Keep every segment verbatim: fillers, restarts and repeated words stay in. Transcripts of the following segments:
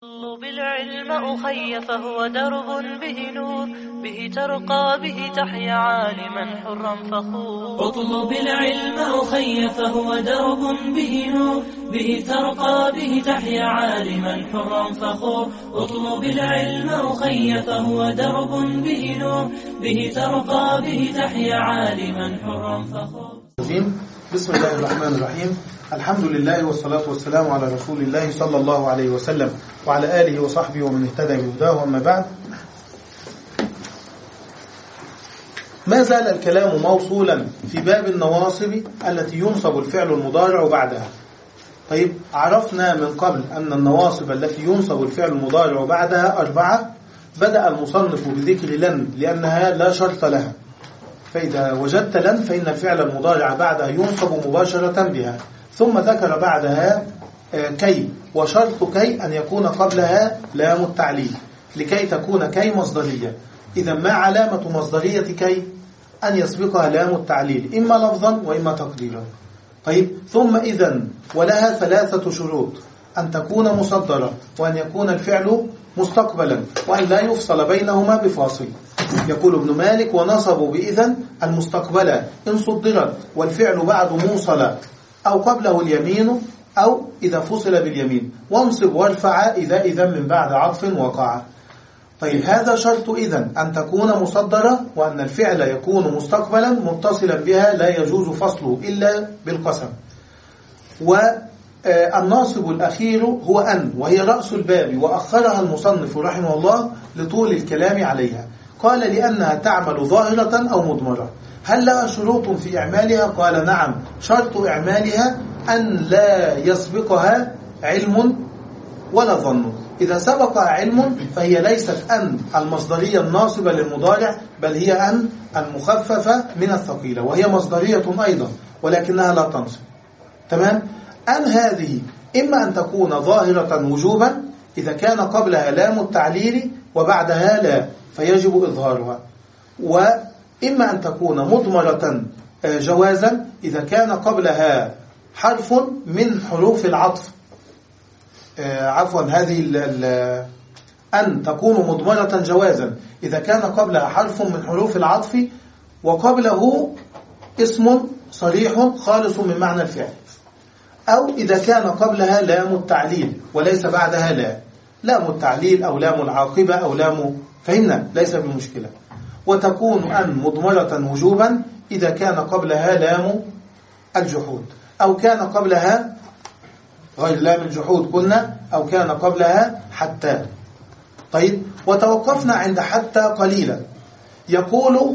اطلب العلم أخي فهو درب به نور، به ترقى به تحيا عالما حرا فخور. اطلب العلم أخي فهو درب به نور، به ترقى به تحيا عالما حرا فخور. اطلب العلم أخي فهو درب به نور، به ترقى به تحيا عالما حرا فخور. بسم الله الرحمن الرحيم. الحمد لله والصلاة والسلام على رسول الله صلى الله عليه وسلم وعلى آله وصحبه ومن اهتدى بهداه. أما بعد، ما زال الكلام موصولا في باب النواصب التي ينصب الفعل المضارع بعدها. طيب، عرفنا من قبل أن النواصب التي ينصب الفعل المضارع بعدها أربعة. بدأ المصنف بذكر لن لأنها لا شرط لها، فإذا وجدت لن فإن الفعل المضارع بعدها ينصب مباشرة بها. ثم ذكر بعدها كي، وشرط كي أن يكون قبلها لام التعليل لكي تكون كي مصدرية. إذا ما علامة مصدرية كي؟ أن يسبقها لام التعليل إما لفظا وإما تقديرا. طيب، ثم إذن ولها ثلاثة شروط: أن تكون مصدرة، وأن يكون الفعل مستقبلا، وأن لا يفصل بينهما بفاصل. يقول ابن مالك: ونصبوا بإذن المستقبلة إن صدرت والفعل بعد موصل أو قبله اليمين أو إذا فصل باليمين، وانصب وارفع إذا إذن من بعد عطف وقع. طيب، هذا شرط إذن، أن تكون مصدرة وأن الفعل يكون مستقبلا متصلا بها لا يجوز فصله إلا بالقسم. والناصب الأخير هو أن، وهي رأس الباب، وأخرها المصنف رحمه الله لطول الكلام عليها. قال: لأنها تعمل ظاهرة أو مضمرة. هل لها شروط في إعمالها؟ قال: نعم، شرط إعمالها أن لا يسبقها علم ولا ظن. إذا سبقها علم فهي ليست أن المصدرية الناصبة للمضارع، بل هي أن المخففة من الثقيلة، وهي مصدرية أيضا ولكنها لا تنصب. تمام؟ أن هذه إما أن تكون ظاهرة وجوبا إذا كان قبلها لام التعليل وبعدها لا فيجب إظهارها، وإما أن تكون مضمرة جوازا إذا كان قبلها حرف من حروف العطف. عفوا، هذه ال ال أن تكون مضمرة جوازا إذا كان قبلها حرف من حروف العطف وقبله اسم صريح خالص من معنى الفعل، أو إذا كان قبلها لام التعليل وليس بعدها لا، لام التعليل أو لام العاقبة أو لام، فهمنا، ليس بمشكلة. وتكون أن مضمرة وجوبا إذا كان قبلها لام الجحود، أو كان قبلها غير لام الجحود قلنا، أو كان قبلها حتى. طيب، وتوقفنا عند حتى قليلا. يقول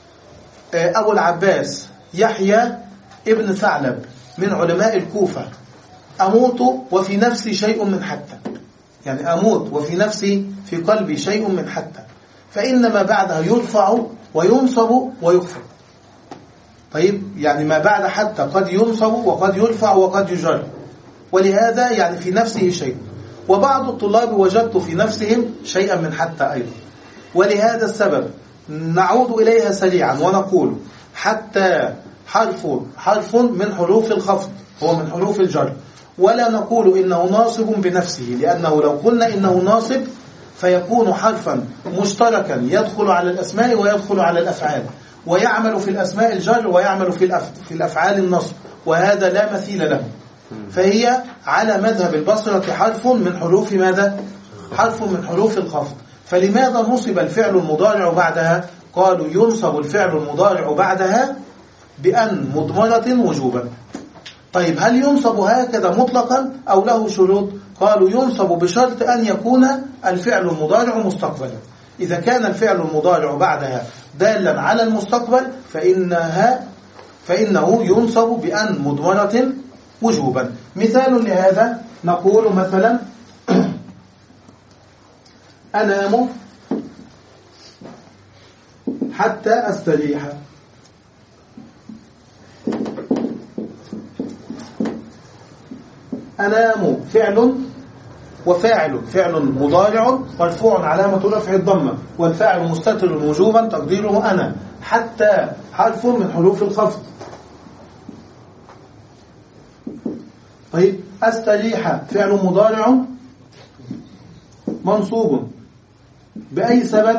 أبو العباس يحيى ابن ثعلب من علماء الكوفة: أموت وفي نفسي شيء من حتى، يعني أموت وفي نفسي في قلبي شيء من حتى، فإن ما بعدها يرفع وينصب ويخفض. طيب، يعني ما بعد حتى قد ينصب وقد يرفع وقد يجر، ولهذا يعني في نفسه شيء. وبعض الطلاب وجدت في نفسهم شيئا من حتى أيضا، ولهذا السبب نعود إليها سريعا ونقول: حتى حرف حرف من حروف الخفض، هو من حروف الجر، ولا نقول إنه ناصب بنفسه، لأنه لو قلنا إنه ناصب فيكون حرفا مشتركا يدخل على الأسماء ويدخل على الأفعال، ويعمل في الأسماء الجر ويعمل في في الأفعال النصب، وهذا لا مثيل له. فهي على مذهب البصرة حرف من حروف ماذا؟ حرف من حروف الخفض. فلماذا نصب الفعل المضارع بعدها؟ قالوا: ينصب الفعل المضارع بعدها بأن مضمرة وجوبا. طيب، هل ينصب هكذا مطلقا أو له شروط؟ قالوا: ينصب بشرط أن يكون الفعل المضارع مستقبلا. إذا كان الفعل المضارع بعدها دالا على المستقبل فإنها فإنه ينصب بأن مضمرة وجوبا. مثال لهذا نقول مثلا: أنام حتى أستريح. أنام فعل وفاعل، فعل مضارع مرفوع علامة رفع الضمة، والفاعل مستتر وجوبا تقديره أنا. حتى حرف من حروف الخفض. طيب، أستريح فعل مضارع منصوب بأي سبب؟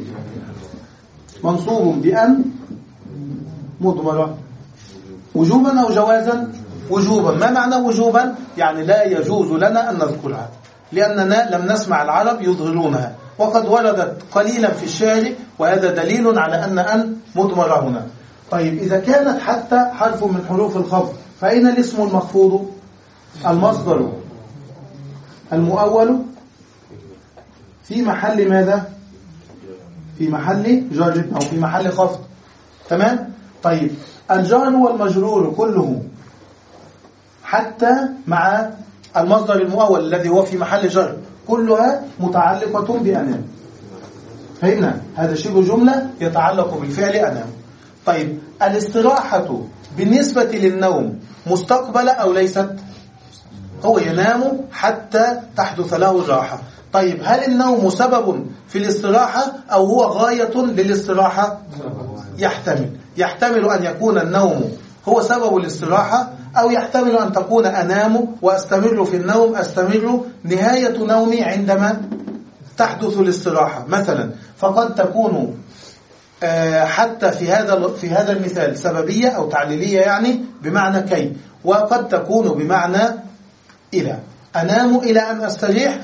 منصوب بأن مضمرة وجوبا أو جوازا؟ وجوبا. ما معنى وجوبا؟ يعني لا يجوز لنا أن نذكرها لأننا لم نسمع العرب يظهرونها، وقد وردت قليلا في الشعر، وهذا دليل على أن أن مضمرة هنا. طيب إذا كانت حتى حرف من حروف الخفض فأين الاسم المخفوض؟ المصدر المؤول في محل ماذا؟ في محل جر أو في محل خفض. تمام؟ طيب الجار والمجرور كله حتى مع المصدر المؤول الذي هو في محل جر كلها متعلقة بأنام. فهمنا؟ هذا شبه جملة يتعلق بالفعل أنام. طيب الاستراحة بالنسبة للنوم مستقبلة أو ليست؟ هو ينام حتى تحدث له الراحة. طيب هل النوم سبب في الاستراحة أو هو غاية للاستراحة؟ يحتمل يحتمل أن يكون النوم هو سبب الاستراحة، أو يحتمل أن تكون أنام وأستمر في النوم، أستمر نهاية نومي عندما تحدث الاستراحة مثلا. فقد تكون حتى في هذا في هذا المثال سببية أو تعليلية، يعني بمعنى كي، وقد تكون بمعنى إلى. أنام إلى أن أستريح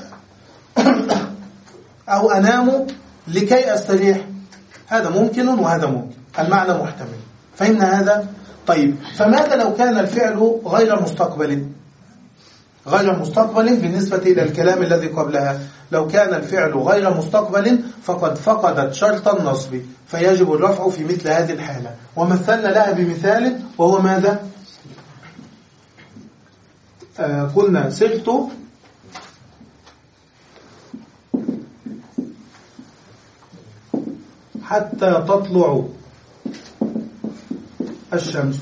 أو أنام لكي أستريح، هذا ممكن وهذا ممكن، المعنى محتمل. فهمنا هذا؟ طيب فماذا لو كان الفعل غير مستقبل؟ غير مستقبل بالنسبة إلى الكلام الذي قبلها، لو كان الفعل غير مستقبل فقد فقدت شرط النصب، فيجب الرفع في مثل هذه الحالة. ومثلنا لها بمثال وهو ماذا؟ آه قلنا سرت حتى تطلع الشمس.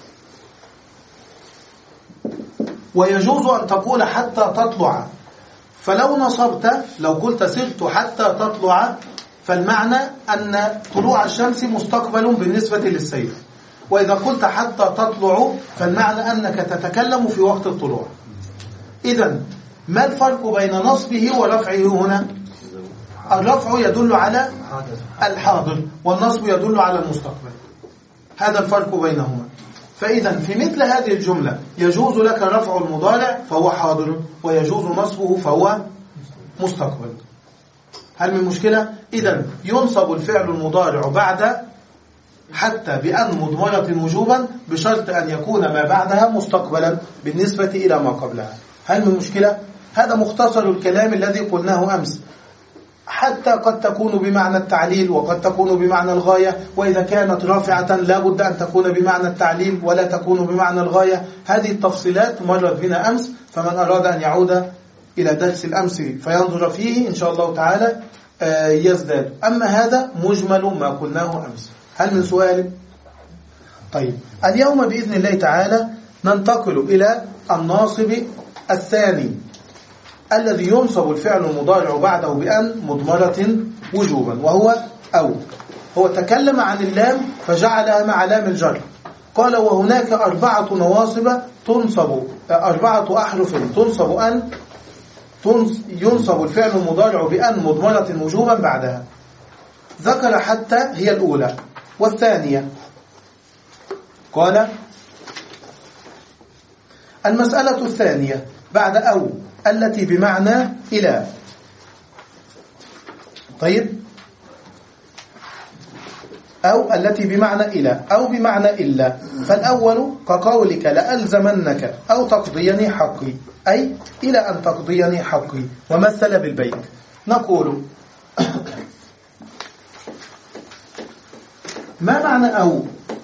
ويجوز أن تقول حتى تطلع، فلو نصبت لو قلت سرت حتى تطلع فالمعنى أن طلوع الشمس مستقبل بالنسبة للسير، وإذا قلت حتى تطلع فالمعنى أنك تتكلم في وقت الطلوع. إذن ما الفرق بين نصبه ورفعه هنا؟ الرفع يدل على الحاضر والنصب يدل على المستقبل، هذا الفرق بينهما. فإذا في مثل هذه الجملة يجوز لك رفع المضارع فهو حاضر، ويجوز نصبه فهو مستقبل. هل من مشكلة؟ إذا ينصب الفعل المضارع بعد حتى بأن مضمرة وجوبا بشرط أن يكون ما بعدها مستقبلا بالنسبة إلى ما قبلها. هل من مشكلة؟ هذا مختصر الكلام الذي قلناه أمس. حتى قد تكون بمعنى التعليل وقد تكون بمعنى الغاية، وإذا كانت رافعة لا بد أن تكون بمعنى التعليل ولا تكون بمعنى الغاية. هذه التفصيلات مرت بنا أمس، فمن أراد أن يعود إلى درس الأمس فينظر فيه إن شاء الله تعالى يزداد. أما هذا مجمل ما قلناه أمس. هل من سؤال؟ طيب اليوم بإذن الله تعالى ننتقل إلى الناصب الثاني الذي ينصب الفعل المضارع بعده بأن مضمرة وجوبا، وهو أو. هو تكلم عن اللام فجعلها مع لام الجر، قال وهناك أربعة نواصب تنصب أربعة أحرف تنصب أن ينصب الفعل المضارع بأن مضمرة وجوبا بعدها. ذكر حتى هي الأولى، والثانية قال المسألة الثانية بعد أو التي بمعنى إلى. طيب أو التي بمعنى إلى أو بمعنى إلا. فالأول كقولك لألزمنك أو تقضيني حقي، أي إلى أن تقضيني حقي. ومثل بالبيت نقول ما معنى أو؟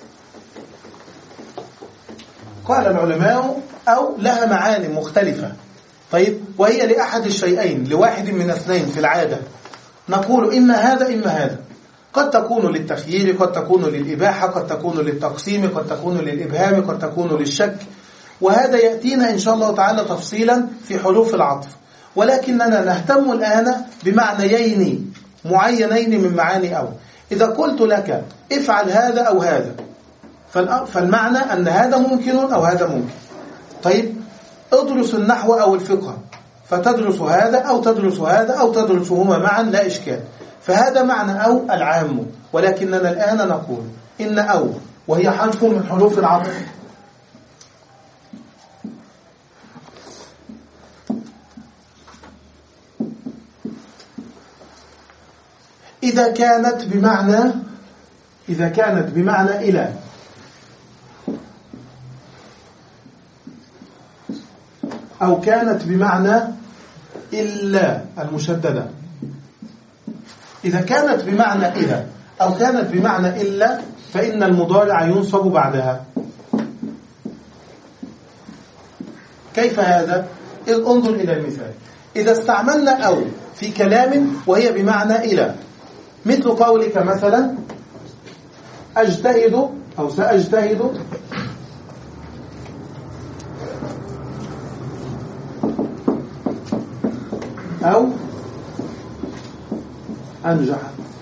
قال العلماء أو لها معاني مختلفة. طيب وهي لأحد الشيئين، لواحد من اثنين في العادة، نقول إما هذا إما هذا. قد تكون للتخيير، قد تكون للإباحة، قد تكون للتقسيم، قد تكون للإبهام، قد تكون للشك، وهذا يأتينا إن شاء الله تعالى تفصيلا في حروف العطف. ولكننا نهتم الآن بمعنيين معينين من معاني أو. إذا قلت لك افعل هذا أو هذا فالمعنى أن هذا ممكن أو هذا ممكن. طيب ادرس النحو أو الفقه فتدرس هذا أو تدرس هذا أو تدرسهما معا لا إشكال. فهذا معنى أو العام. ولكننا الآن نقول إن أو وهي حرف من حروف العطف إذا كانت بمعنى إذا كانت بمعنى إلى أو كانت بمعنى إلا المشددة. إذا كانت بمعنى إلى أو كانت بمعنى إلا فإن المضارع ينصب بعدها. كيف هذا؟ انظر إلى المثال. إذا استعملنا أو في كلام وهي بمعنى إلى، مثل قولك مثلا أجتهد أو سأجتهد أو أنجح.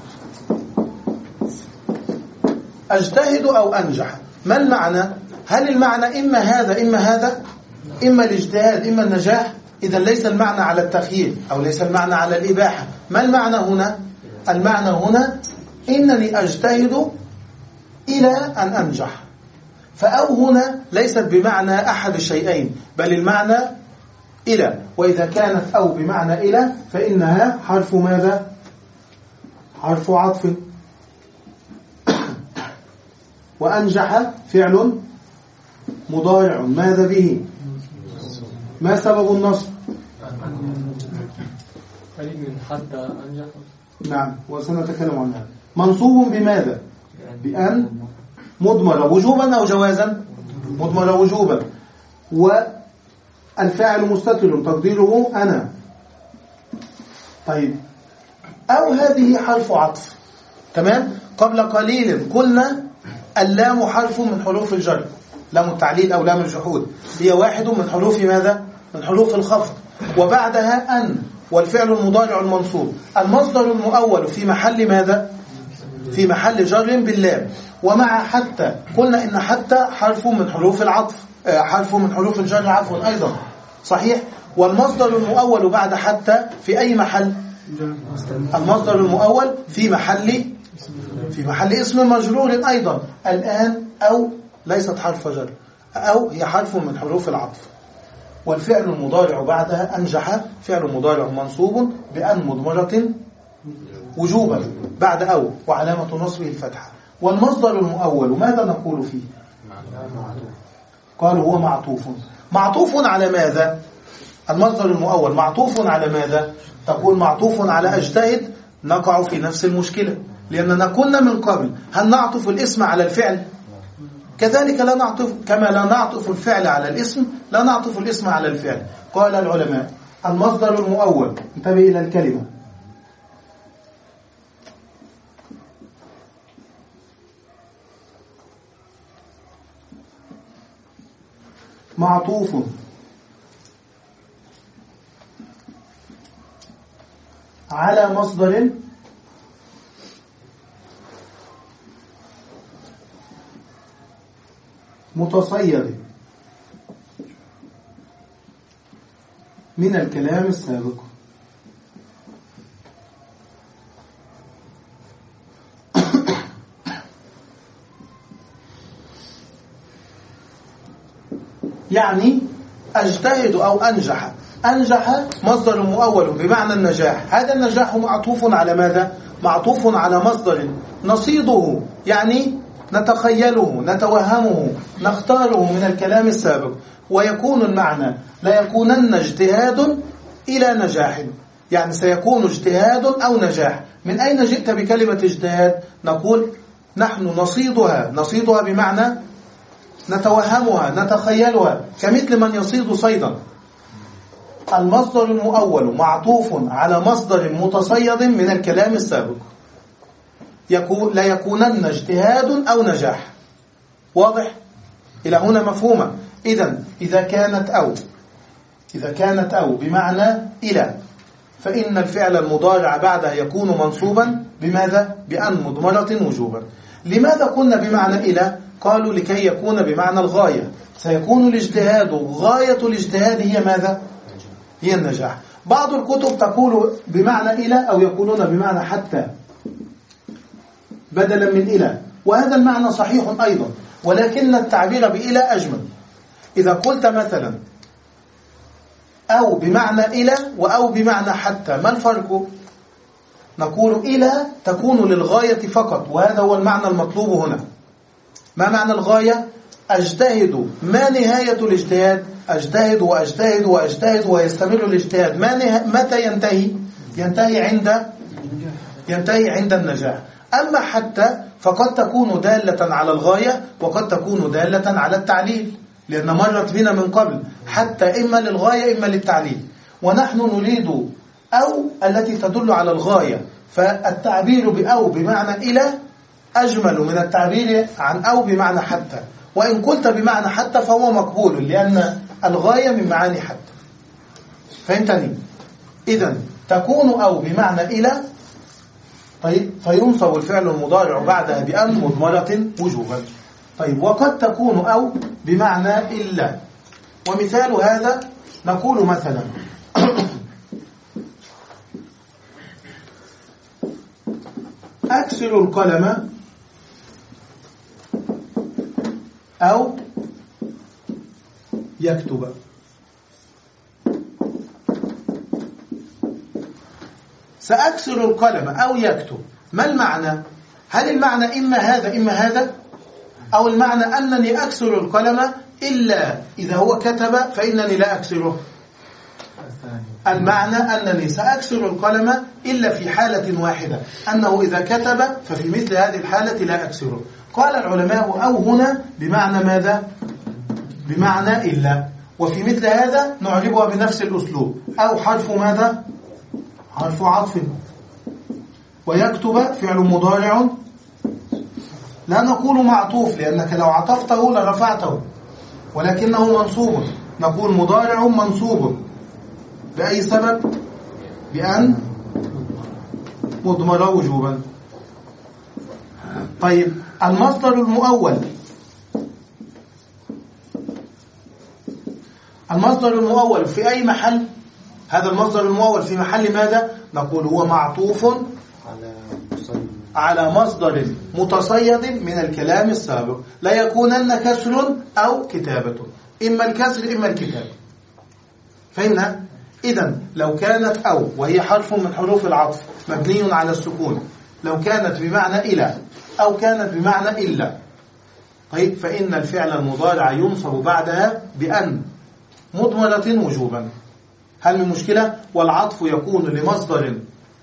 أجتهد أو أنجح، ما المعنى؟ هل المعنى إما هذا إما هذا، إما الاجتهاد إما النجاح؟ إذا ليس المعنى على التخيير أو ليس المعنى على الإباحة. ما المعنى هنا؟ المعنى هنا إنني أجتهد إلى أن أنجح. فأو هنا ليست بمعنى أحد الشيئين بل المعنى إلى. وإذا كانت أو بمعنى إلى فإنها حرف ماذا؟ حرف عطف. وأنجح فعل مضارع ماذا به؟ ما سبب النصب؟ من حتى أنجح. نعم وسنتكلم عن هذا. منصوب بماذا؟ بأن مضمرة وجوبا أو جوازا؟ مضمرة وجوبا. والفاعل مستتر تقديره أنا. طيب أو هذه حرف عطف. تمام. قبل قليل قلنا اللام حرف من حروف الجر، لام التعليل أو لام الجحود، هي واحد من حروف ماذا؟ من حروف الخفض. وبعدها أن والفعل المضارع المنصوب. المصدر المؤول في محل ماذا؟ في محل جر باللام. ومع حتى قلنا إن حتى حرف من حروف العطف، حرف من حروف الجر عفوا أيضا صحيح. والمصدر المؤول بعد حتى في أي محل؟ المصدر المؤول في محل في محل اسم مجرور أيضا. الآن أو ليست حرف جر، أو هي حرف من حروف العطف. والفعل المضارع بعدها أنجح فعل مضارع منصوب بأن مضمرة وجوبا بعد أو وعلامة نصبه الفتحة. والمصدر المؤول ماذا نقول فيه؟ قالوا هو معطوف. معطوف على ماذا؟ المصدر المؤول معطوف على ماذا؟ تقول معطوف على أجتهد. نقع في نفس المشكلة لأننا كنا من قبل هل نعطف الاسم على الفعل؟ كذلك لا نعطف، كما لا نعطف الفعل على الاسم لا نعطف الاسم على الفعل. قال العلماء المصدر المؤول، انتبه إلى الكلمة، معطوف على مصدر متصيد من الكلام السابق. يعني أجتهد أو أنجح. أنجح مصدر مؤول بمعنى النجاح. هذا النجاح معطوف على ماذا؟ معطوف على مصدر نصيده، يعني نتخيله نتوهمه نختاره من الكلام السابق. ويكون المعنى لا يكونن اجتهاد إلى نجاح، يعني سيكون اجتهاد أو نجاح. من أين جئت بكلمة اجتهاد؟ نقول نحن نصيدها. نصيدها بمعنى نتوهمها نتخيلها، كمثل من يصيد صيدا. المصدر المؤول معطوف على مصدر متصيد من الكلام السابق. يكون لا يكونن اجتهاد أو نجاح. واضح؟ إلى هنا مفهومة. إذن إذا كانت أو إذا كانت أو بمعنى إلى فإن الفعل المضارع بعدها يكون منصوبا بماذا؟ بأن مضمرة وجوبا. لماذا قلنا بمعنى إلى؟ قالوا لكي يكون بمعنى الغاية. سيكون الاجتهاد غاية الاجتهاد هي ماذا؟ هي النجاح. بعض الكتب تقول بمعنى إلى أو يقولون بمعنى حتى بدلا من إلى، وهذا المعنى صحيح أيضا، ولكن التعبير بإلى أجمل. إذا قلت مثلا أو بمعنى إلى وأو بمعنى حتى، ما الفرق؟ نقول إلى تكون للغاية فقط، وهذا هو المعنى المطلوب هنا. ما معنى الغاية؟ أجتهد. ما نهاية الاجتهاد؟ أجتهد وأجتهد وأجتهد ويستمر الاجتهاد. ما نه... متى ينتهي؟ ينتهي عند ينتهي عند النجاح. أما حتى فقد تكون دالة على الغاية وقد تكون دالة على التعليل، لأن مرت بنا من قبل حتى إما للغاية إما للتعليل، ونحن نريد أو التي تدل على الغاية. فالتعبير بأو بمعنى إلى أجمل من التعبير عن أو بمعنى حتى، وإن قلت بمعنى حتى فهو مقبول، لأن الغاية من معاني حتى. فهمتني؟ إذن تكون أو بمعنى إلى، طيب، فينصب الفعل المضارع بعدها بأن مضمرة وجوبا. طيب، وقد تكون أو بمعنى إلا، ومثال هذا نقول مثلا أكسر القلم أو يكتب. سأكسر القلم أو يكتب، ما المعنى؟ هل المعنى إما هذا إما هذا، أو المعنى أنني أكسر القلم إلا إذا هو كتب فإنني لا أكسره؟ المعنى أنني سأكسر القلم إلا في حالة واحدة، أنه إذا كتب ففي مثل هذه الحالة لا أكسره. قال العلماء أو هنا بمعنى ماذا؟ بمعنى إلا، وفي مثل هذا نعربها بنفس الأسلوب. أو حرف ماذا؟ حرف عطف. ويكتب فعل مضارع، لا نقول معطوف لأنك لو عطفته لرفعته، ولكنه منصوب. نقول مضارع منصوب بأي سبب؟ بأن مضمر وجوبا. طيب، المصدر المؤول، المصدر المؤول في أي محل؟ هذا المصدر المؤول في محل ماذا؟ نقول هو معطوف على مصدر متصيد من الكلام السابق، لا يكونن كسر أو كتابة، إما الكسر إما الكتابة. فهمنا؟ إذن لو كانت أو وهي حرف من حروف العطف مبني على السكون، لو كانت بمعنى إلى أو كانت بمعنى إلا، طيب، فإن الفعل المضارع ينصب بعدها بأن مضمرة وجوبا. هل من مشكلة؟ والعطف يكون لمصدر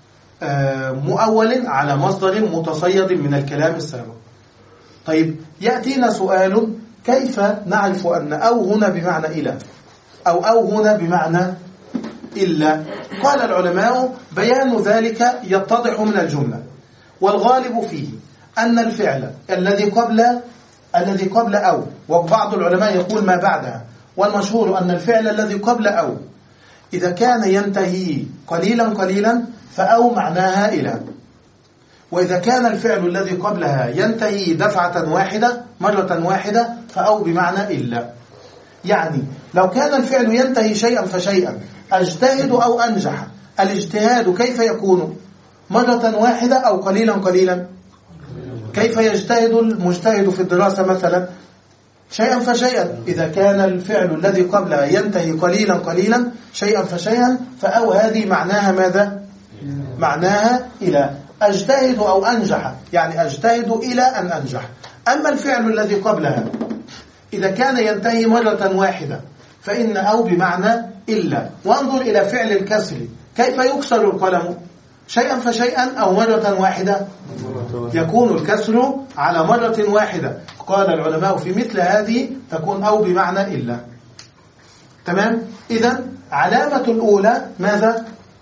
مؤول على مصدر متصيد من الكلام السابق. طيب، يأتينا سؤال: كيف نعرف أن أو هنا بمعنى إلى أو أو هنا بمعنى إلا؟ قال العلماء: بيان ذلك يتضح من الجملة، والغالب فيه أن الفعل الذي قبل الذي قبل أو، وبعض العلماء يقول ما بعدها، والمشهور أن الفعل الذي قبل أو إذا كان ينتهي قليلا قليلا فأو معناها إلى، وإذا كان الفعل الذي قبلها ينتهي دفعة واحدة مرة واحدة فأو بمعنى إلا. يعني لو كان الفعل ينتهي شيئا فشيئا، أجتهد أو أنجح، الاجتهاد كيف يكون؟ مرة واحدة أو قليلا قليلا؟ كيف يجتهد المجتهد في الدراسة مثلا؟ شيئا فشيئا. إذا كان الفعل الذي قبلها ينتهي قليلا قليلا شيئا فشيئا فأو هذه معناها ماذا؟ معناها إلى. أجتهد أو أنجح يعني أجتهد إلى أن أنجح. أما الفعل الذي قبلها إذا كان ينتهي مرة واحدة فإن أو بمعنى إلا. وانظر إلى فعل الكسر، كيف يكسر القلم؟ شيئا فشيئا أو مرة واحدة؟ يكون الكسر على مرة واحدة. قال العلماء في مثل هذه تكون أو بمعنى إلا. تمام؟ إذن علامة الأولى ماذا؟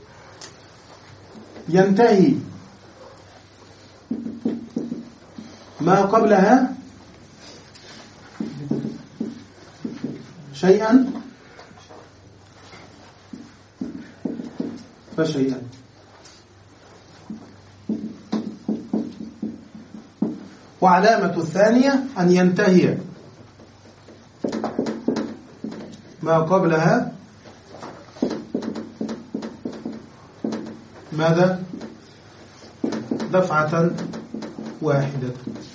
ينتهي ما قبلها شيئا فشيئا. وعلامة الثانية أن ينتهي ما قبلها ماذا؟ دفعة واحدة.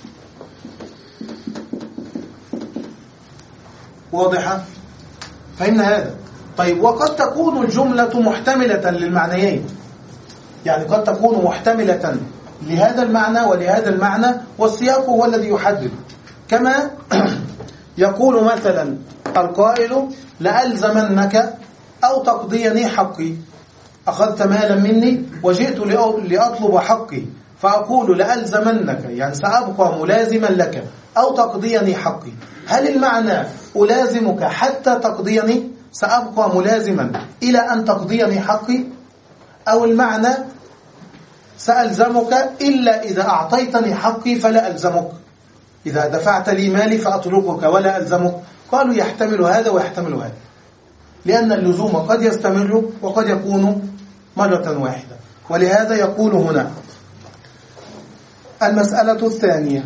واضحة؟ فهمنا هذا؟ طيب، وقد تكون الجملة محتملة للمعنيين، يعني قد تكون محتملة لهذا المعنى ولهذا المعنى، والسياق هو الذي يحدد. كما يقول مثلا القائل لألزمنك أو تقضيني حقي، أخذت مالا مني وجئت لأطلب حقي، فأقول لألزمنك يعني سأبقى ملازما لك أو تقضيني حقي. هل المعنى ألازمك حتى تقضيني، سأبقى ملازما إلى أن تقضيني حقي، أو المعنى سألزمك إلا إذا أعطيتني حقي فلا ألزمك، إذا دفعت لي مالي فأتركك ولا ألزمك؟ قالوا يحتمل هذا ويحتمل هذا، لأن اللزوم قد يستمر وقد يكون مرة واحدة. ولهذا يقول هنا المسألة الثانية.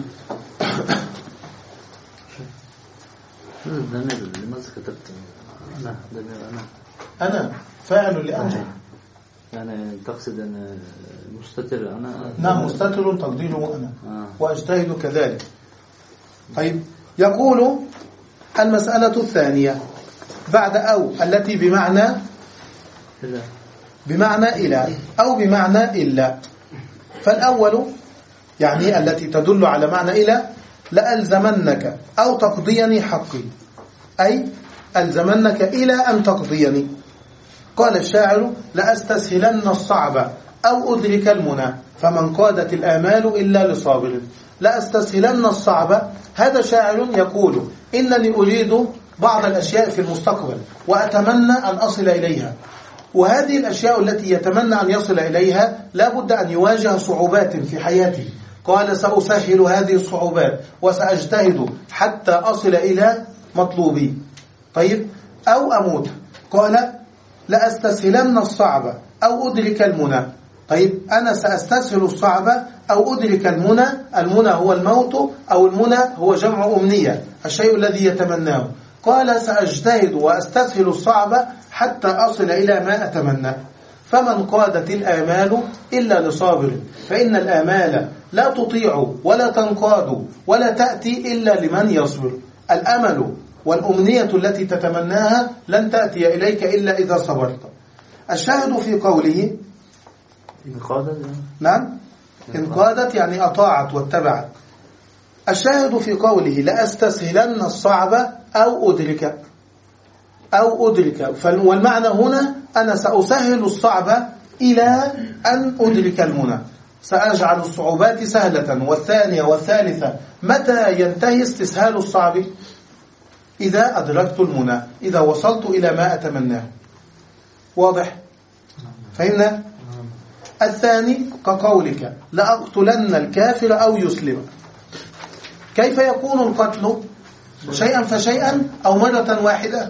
الضمير لماذا كتبت أنا؟ ضمير أنا أنا فاعل لأنجل، يعني تقصد أن مستتر أنا؟ نعم، مستتر تقديره أنا. آه. وأجتهد كذلك. طيب، يقول المسألة الثانية بعد أو التي بمعنى إلا بمعنى إلى أو بمعنى إلا. فالأول يعني التي تدل على معنى إلى لألزمنك أو تقضيني حقي، أي ألزمنك إلى أن تقضيني. قال الشاعر لأستسهلن الصعب أو أدرك المنى فمن قادت الآمال إلا لصابر. لأستسهلن الصعب، هذا شاعر يقول إنني أريد بعض الأشياء في المستقبل وأتمنى أن أصل إليها، وهذه الأشياء التي يتمنى أن يصل إليها لا بد أن يواجه صعوبات في حياته. قال سأسهل هذه الصعوبات وسأجتهد حتى أصل إلى مطلوبي. طيب، أو أموت. قال لأستسهلن الصعب أو أدرك المنى. طيب، أنا سأستسهل الصعب أو أدرك المنى. المنى هو الموت، أو المنى هو جمع أمنية، الشيء الذي يتمناه. قال سأجتهد وأستسهل الصعب حتى أصل إلى ما أتمنى. فمن قادت الآمال إلا لصابر، فإن الآمال لا تطيع ولا تنقاد ولا تأتي إلا لمن يصبر. الأمل والأمنية التي تتمناها لن تأتي إليك إلا إذا صبرت. الشاهد في قوله إن قادت، نعم، إن قادت يعني أطاعت واتبعت. الشاهد في قوله لأستسهلن الصعب أو أدرك أو أدرك، والمعنى هنا أنا سأسهل الصعب إلى أن أدرك المنى، سأجعل الصعوبات سهلة. والثانية والثالثة، متى ينتهي استسهال الصعب؟ إذا أدركت المنى، إذا وصلت إلى ما أتمناه. واضح؟ فهمنا؟ الثاني كقولك لأقتلن الكافر أو يسلم. كيف يكون القتل؟ شيئا فشيئا أو مرة واحدة؟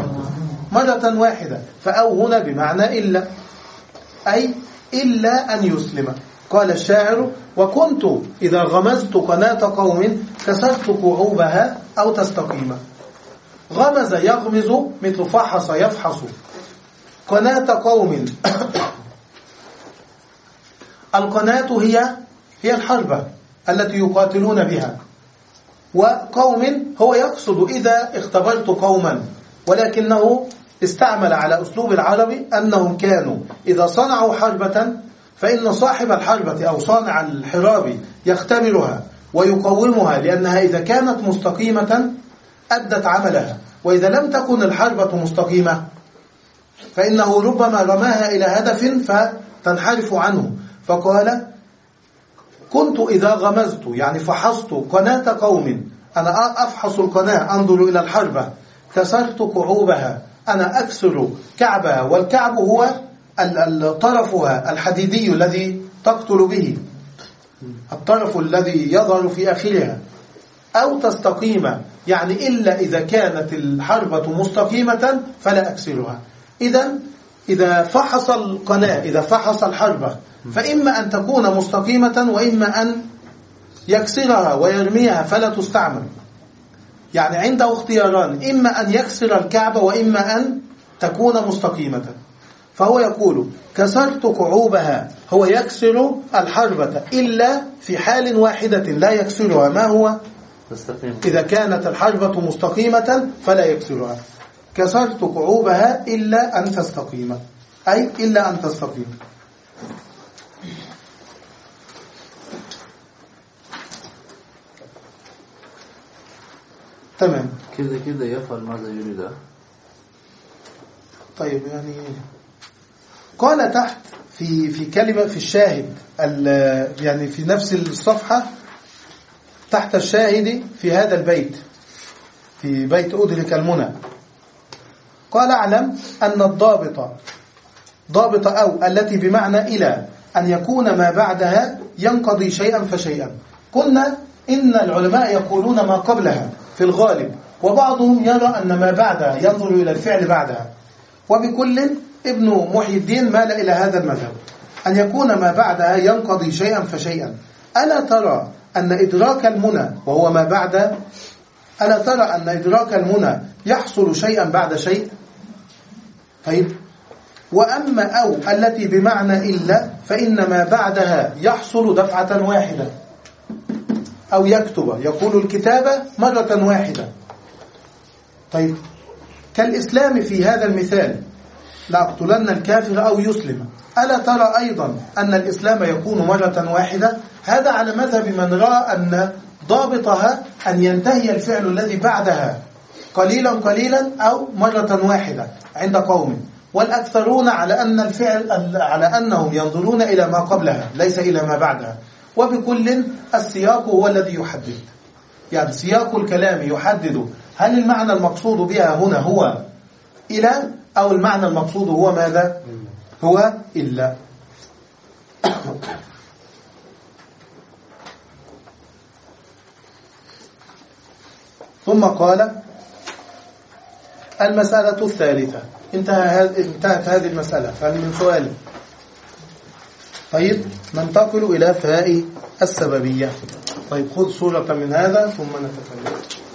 مرة واحدة. فأو هنا بمعنى إلا، أي إلا أن يسلم. قال الشاعر وكنت إذا غمزت قناة قوم كسرت كعوبها أو تستقيم. غمز يغمز مثل فحص يفحص. قناة قوم القناة هي هي الحربة التي يقاتلون بها، وقوم هو يقصد إذا اختبرت قوما، ولكنه استعمل على أسلوب العربي أنهم كانوا إذا صنعوا حربة فإن صاحب الحربة أو صانع الحراب يختبرها ويقومها، لأنها إذا كانت مستقيمة أدت عملها، وإذا لم تكن الحربة مستقيمة فإنه ربما رماها إلى هدف فتنحرف عنه. فقال كنت إذا غمزت يعني فحصت قناة قوم، أنا أفحص القناة أنظر إلى الحربة، كسرت كعوبها أنا أكسر كعبها، والكعب هو طرفها الحديدي الذي تقتل به، الطرف الذي يظهر في آخرها. أو تستقيم يعني إلا إذا كانت الحربة مستقيمة فلا أكسرها. إذا إذا فحص القناة إذا فحص الحربة فإما أن تكون مستقيمة وإما أن يكسرها ويرميها فلا تستعمل. يعني عنده اختياران، إما أن يكسر الكعبة وإما أن تكون مستقيمة. فهو يقول كسرت كعوبها، هو يكسر الحربة إلا في حال واحدة لا يكسرها، ما هو؟ تستقيم. إذا كانت الحربة مستقيمة فلا يكسرها. كسرت كعوبها إلا أن تستقيم، أي إلا أن تستقيم. تمام. كده كده يفعل ماذا يريد. طيب يعني قال تحت في في كلمة في الشاهد، يعني في نفس الصفحة تحت الشاهد في هذا البيت، في بيت أدرك المنى، قال اعلم أن الضابط ضابط أو التي بمعنى إلى أن يكون ما بعدها ينقضي شيئا فشيئا. قلنا إن العلماء يقولون ما قبلها في الغالب، وبعضهم يرى أن ما بعدها ينظر إلى الفعل بعدها، وبكل ابن محي الدين مال إلى هذا المذهب، أن يكون ما بعدها ينقضي شيئا فشيئا. ألا ترى أن إدراك المنى وهو ما بعد، ألا ترى أن إدراك المنى يحصل شيئا بعد شيء؟ طيب، وأما أو التي بمعنى إلا فإن ما بعدها يحصل دفعة واحدة، أو يكتب، يقول الكتابة مرة واحدة. طيب، كالإسلام في هذا المثال، لأقتلن الكافر أو يسلم، ألا ترى أيضا أن الإسلام يكون مرة واحدة؟ هذا على مذهب من رأى أن ضابطها أن ينتهي الفعل الذي بعدها قليلا قليلا أو مرة واحدة عند قوم، والأكثرون على أن الفعل على أنهم ينظرون إلى ما قبلها ليس إلى ما بعدها. وبكل السياق هو الذي يحدد، يعني سياق الكلام يحدد هل المعنى المقصود بها هنا هو إلى، أو المعنى المقصود هو ماذا؟ هو إلا. ثم قال المسألة الثالثة. انتهى انتهت هذه المسألة، فهل من سؤال؟ طيب، ننتقل إلى فاء السببية. طيب، خذ صورة من هذا ثم نتكلم.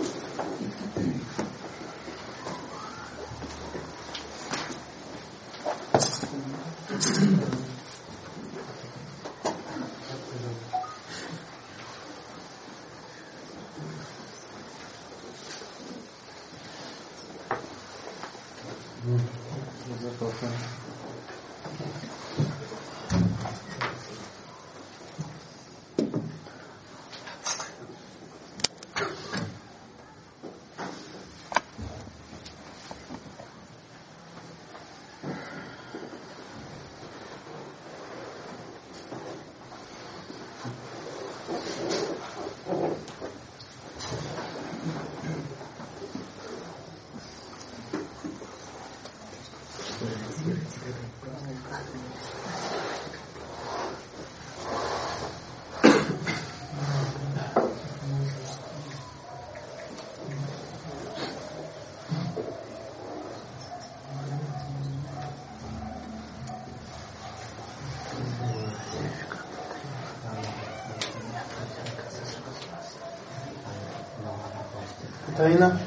انتهينا.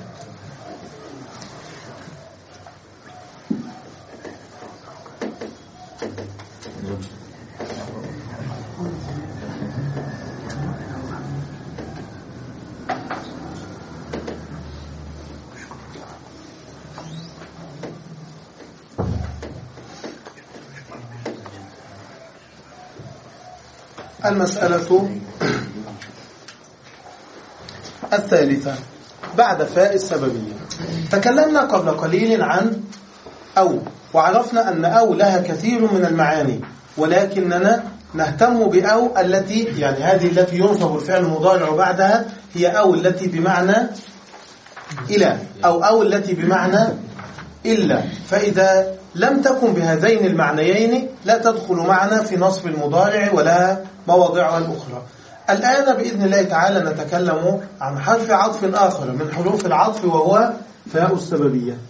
المسألة الثالثة بعد فاء السببية. تكلمنا قبل قليل عن أو، وعرفنا أن أو لها كثير من المعاني، ولكننا نهتم بأو التي، يعني هذه التي ينصب الفعل المضارع بعدها، هي أو التي بمعنى إلى، أو أو التي بمعنى إلا. فإذا لم تكن بهذين المعنيين لا تدخل معنا في نصب المضارع ولها مواضعها الأخرى. الآن بإذن الله تعالى نتكلم عن حرف عطف آخر من حروف العطف، وهو فاء السببية.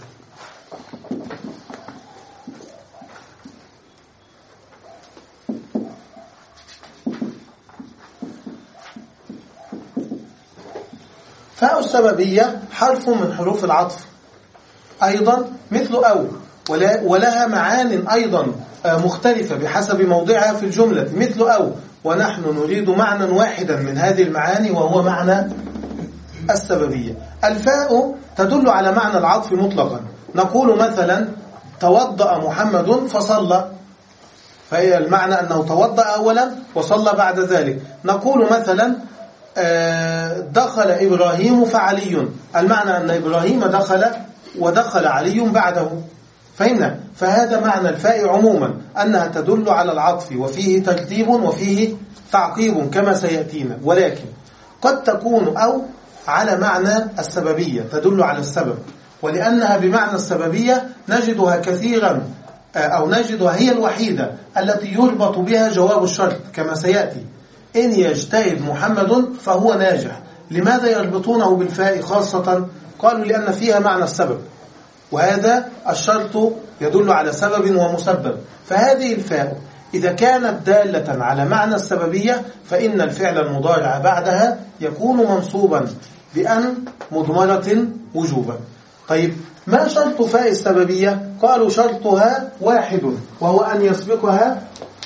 فاء السببية حرف من حروف العطف أيضا مثل أو. ولها معان أيضا مختلفة بحسب موضعها في الجملة، مثل أو، ونحن نريد معنى واحدا من هذه المعاني وهو معنى السببية. الفاء تدل على معنى العطف مطلقا، نقول مثلا توضأ محمد فصلى، فهي المعنى أنه توضأ أولا وصلى بعد ذلك. نقول مثلا دخل إبراهيم فعلي، المعنى أن إبراهيم دخل ودخل علي بعده. فهمنا؟ فهذا معنى الفاء عموما، أنها تدل على العطف وفيه ترتيب وفيه تعقيب كما سيأتينا، ولكن قد تكون أو على معنى السببية تدل على السبب، ولأنها بمعنى السببية نجدها كثيرا أو نجدها هي الوحيدة التي يربط بها جواب الشرط كما سيأتي. إن يجتهد محمد فهو ناجح. لماذا يربطونه بالفاء خاصة؟ قالوا لأن فيها معنى السبب، وهذا الشرط يدل على سبب ومسبب. فهذه الفاء إذا كانت دالة على معنى السببية فإن الفعل المضارع بعدها يكون منصوبا بأن مضمرة وجوبا. طيب ما شرط فاء السببية؟ قالوا شرطها واحد، وهو أن يسبقها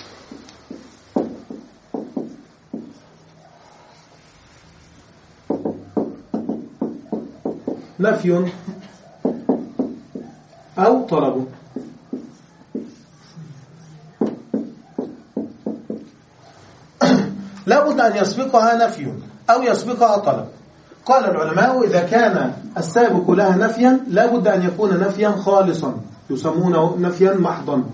نفي أو طلب. لا بد أن يسبقها نفي أو يسبقها طلب. قال العلماء إذا كان السابق لها نفيا لا بد أن يكون نفيا خالصا، يسمونه نفيا محضا.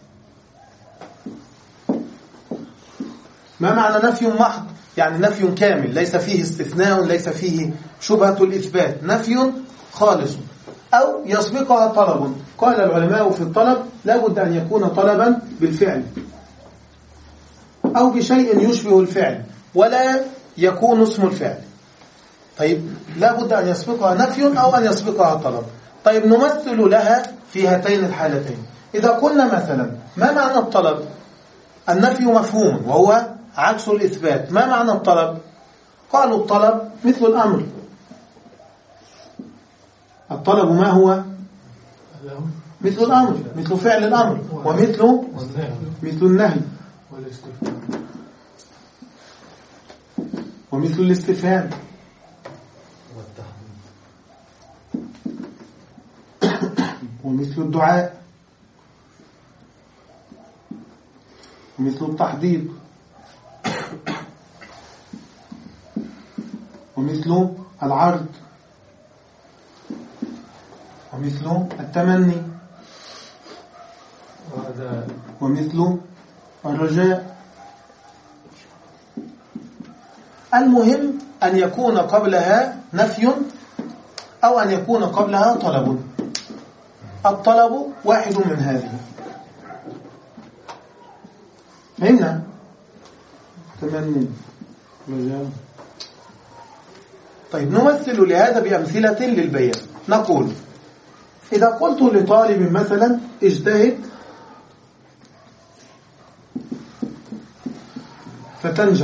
ما معنى نفي محض؟ يعني نفي كامل ليس فيه استثناء، ليس فيه شبهة الإثبات، نفي خالص. أو يسبقها طلب. قال العلماء في الطلب لا بد أن يكون طلبا بالفعل أو بشيء يشبه الفعل ولا يكون اسم الفعل. طيب لا بد أن يسبقها نفي أو أن يسبقها طلب. طيب نمثل لها في هاتين الحالتين. إذا قلنا مثلا ما معنى الطلب؟ النفي مفهوم وهو عكس الإثبات. ما معنى الطلب؟ قالوا الطلب مثل الأمر. الطلب ما هو؟ مثل الأمر، مثل فعل الأمر، ومثل مثل النهي، ومثل الاستفهام، ومثل الدعاء، ومثل التحضيض، ومثل العرض، ومثل التمني، ومثل الرجاء. المهم أن يكون قبلها نفي أو أن يكون قبلها طلب. الطلب واحد من هذه. هنا تمني، رجاء. طيب نمثل لهذا بأمثلة للبيان. نقول إذا قلت لطالب مثلا اجتهد فتنجح،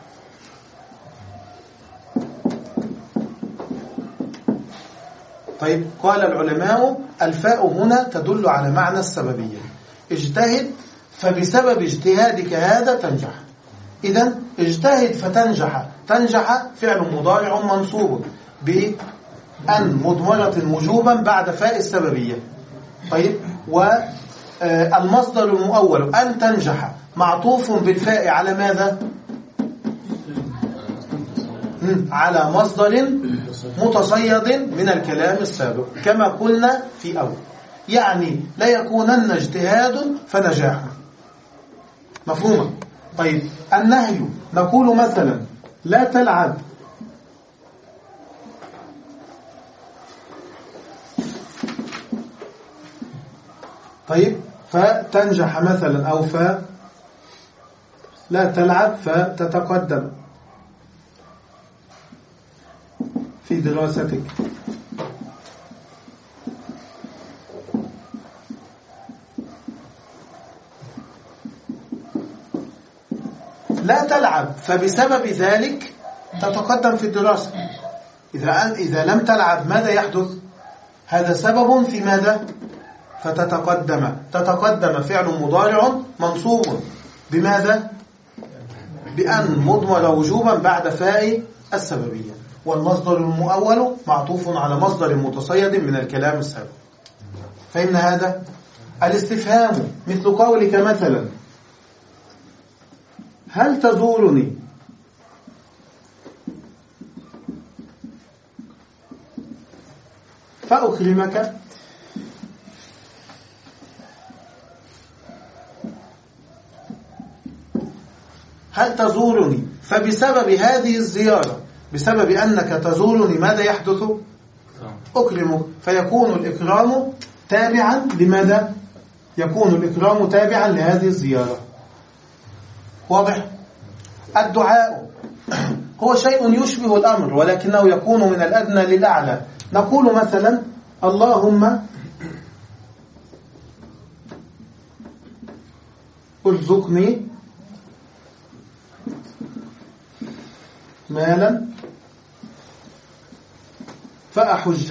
طيب قال العلماء الفاء هنا تدل على معنى السببية. اجتهد فبسبب اجتهادك هذا تنجح. إذن اجتهد فتنجح، تنجح فعل مضارع منصوب بأن مضمرة وجوبا بعد فاء السببية. طيب والمصدر المؤول أن تنجح معطوف بالفاء على ماذا؟ على مصدر متصيد من الكلام السابق كما قلنا في أول، يعني لا يكونن اجتهاد فنجاح. مفهومة؟ طيب النهي نقول مثلا لا تلعب طيب فتنجح مثلا، أو ف لا تلعب فتتقدم في دراستك. لا تلعب فبسبب ذلك تتقدم في الدراسة. إذا إذا لم تلعب ماذا يحدث؟ هذا سبب في ماذا؟ فتتقدم. تتقدم فعل مضارع منصوب بماذا؟ بأن مضمر وجوبا بعد فاء السببية، والمصدر المؤول معطوف على مصدر متصيد من الكلام السابق. فإن هذا الاستفهام مثل قولك مثلا هل تزورني فأكرمك؟ هل تزورني؟ فبسبب هذه الزيارة، بسبب أنك تزورني ماذا يحدث؟ أكرمك. فيكون الإكرام تابعا لماذا؟ يكون الإكرام تابعا لهذه الزيارة. واضح؟ الدعاء هو شيء يشبه الأمر ولكنه يكون من الأدنى للأعلى. نقول مثلا اللهم ارزقني مالا فأحج.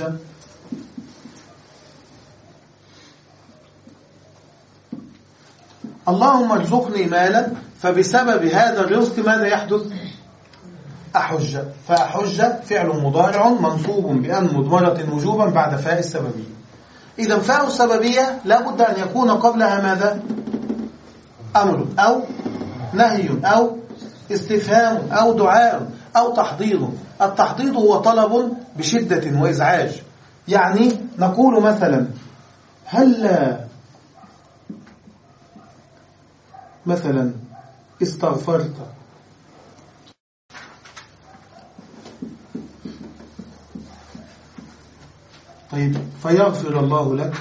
اللهم ارزقني مالا، فبسبب هذا الرزق ماذا يحدث؟ أحج. فأحج فعل مضارع منصوب بأن مضمرة وجوبا بعد فاء السببية. إذا فاء السببية لا بد أن يكون قبلها ماذا؟ أمر أو نهي أو استفهام أو دعاء أو تحضيض. التحضيض هو طلب بشدة وإزعاج، يعني نقول مثلا هل مثلا استغفرت طيب فيغفر الله لك.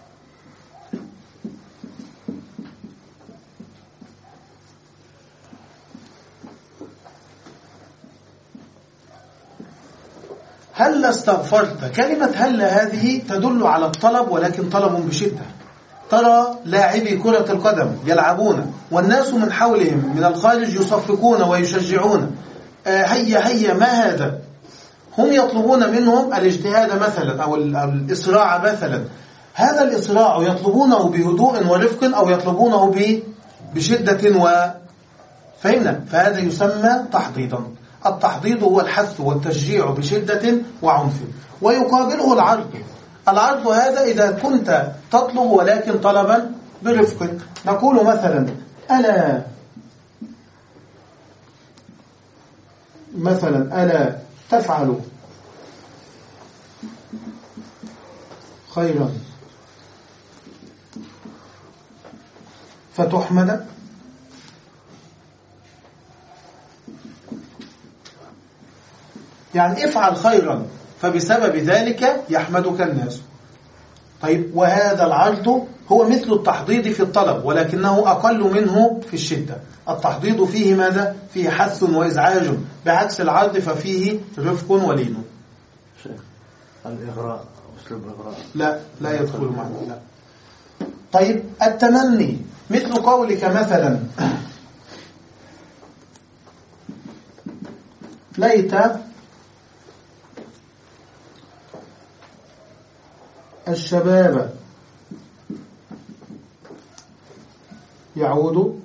هل استغفرت، كلمة هل هذه تدل على الطلب ولكن طلب بشدة. ترى لاعبي كرة القدم يلعبون والناس من حولهم من الخارج يصفقون ويشجعون، آه هيا هيا ما هذا؟ هم يطلبون منهم الاجتهاد مثلا أو الإسراع مثلا. هذا الإسراع يطلبونه بهدوء ورفق أو يطلبونه بشدة وفهمنا، فهذا يسمى تحضيضا. التحضيض هو الحث والتشجيع بشدة وعنف، ويقابله العرض. العرض هذا إذا كنت تطلب ولكن طلبا برفق. نقول مثلا ألا مثلا ألا تفعل خيرا فتحمد. يعني افعل خيرا فبسبب ذلك يحمدك الناس. طيب وهذا العرض هو مثل التحضيض في الطلب ولكنه أقل منه في الشدة. التحضيض فيه ماذا؟ فيه حث وإزعاج، بعكس العرض ففيه رفق ولين. الإغراء، أسلوب إغراء لا لا يدخل معنا لا. طيب التمني مثل قولك مثلا ليت الشباب يعود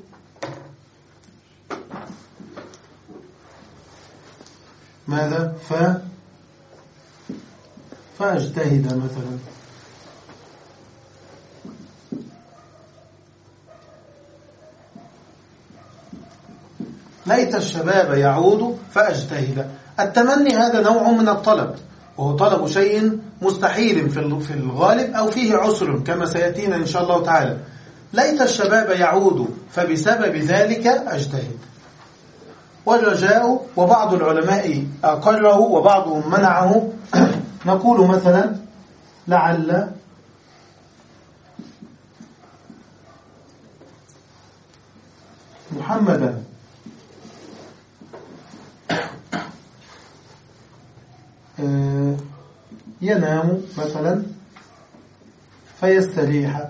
ماذا؟ ف فأجتهد مثلا. ليت الشباب يعود فأجتهد. التمني هذا نوع من الطلب، وهو طلب شيء مستحيل في الغالب أو فيه عسر كما سيأتينا إن شاء الله تعالى. ليت الشباب يعود فبسبب ذلك أجتهد. والرجاء وبعض العلماء أقره وبعضهم منعه. نقول مثلا لعل محمدا ينام مثلا فيستريح.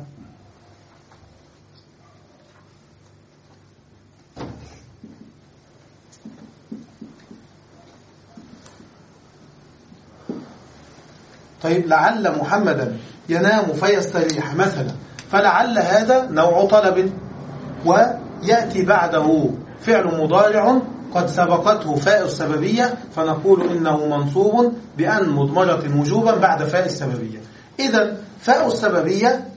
طيب لعل محمدا ينام فيستريح مثلا، فلعل هذا نوع طلب، ويأتي بعده فعل مضارع قد سبقته فاء السببية، فنقول إنه منصوب بأن مضمرة وجوبا بعد فاء السببية. إذن فاء السببية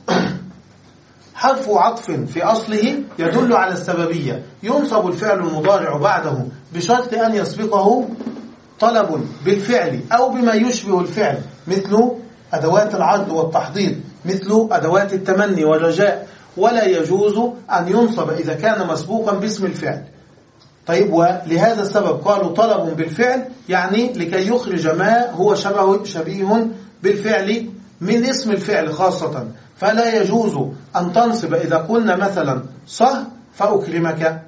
حرف عطف في أصله يدل على السببية، ينصب الفعل المضارع بعده بشرط أن يسبقه طلب بالفعل أو بما يشبه الفعل، مثل أدوات العرض والتحضيض، مثل أدوات التمني والرجاء، ولا يجوز أن ينصب إذا كان مسبوقا باسم الفعل. طيب، ولهذا السبب قالوا طلب بالفعل، يعني لكي يخرج ما هو شبه شبيه بالفعل من اسم الفعل خاصة. فلا يجوز أن تنصب إذا قلنا مثلا صه فأكرمك،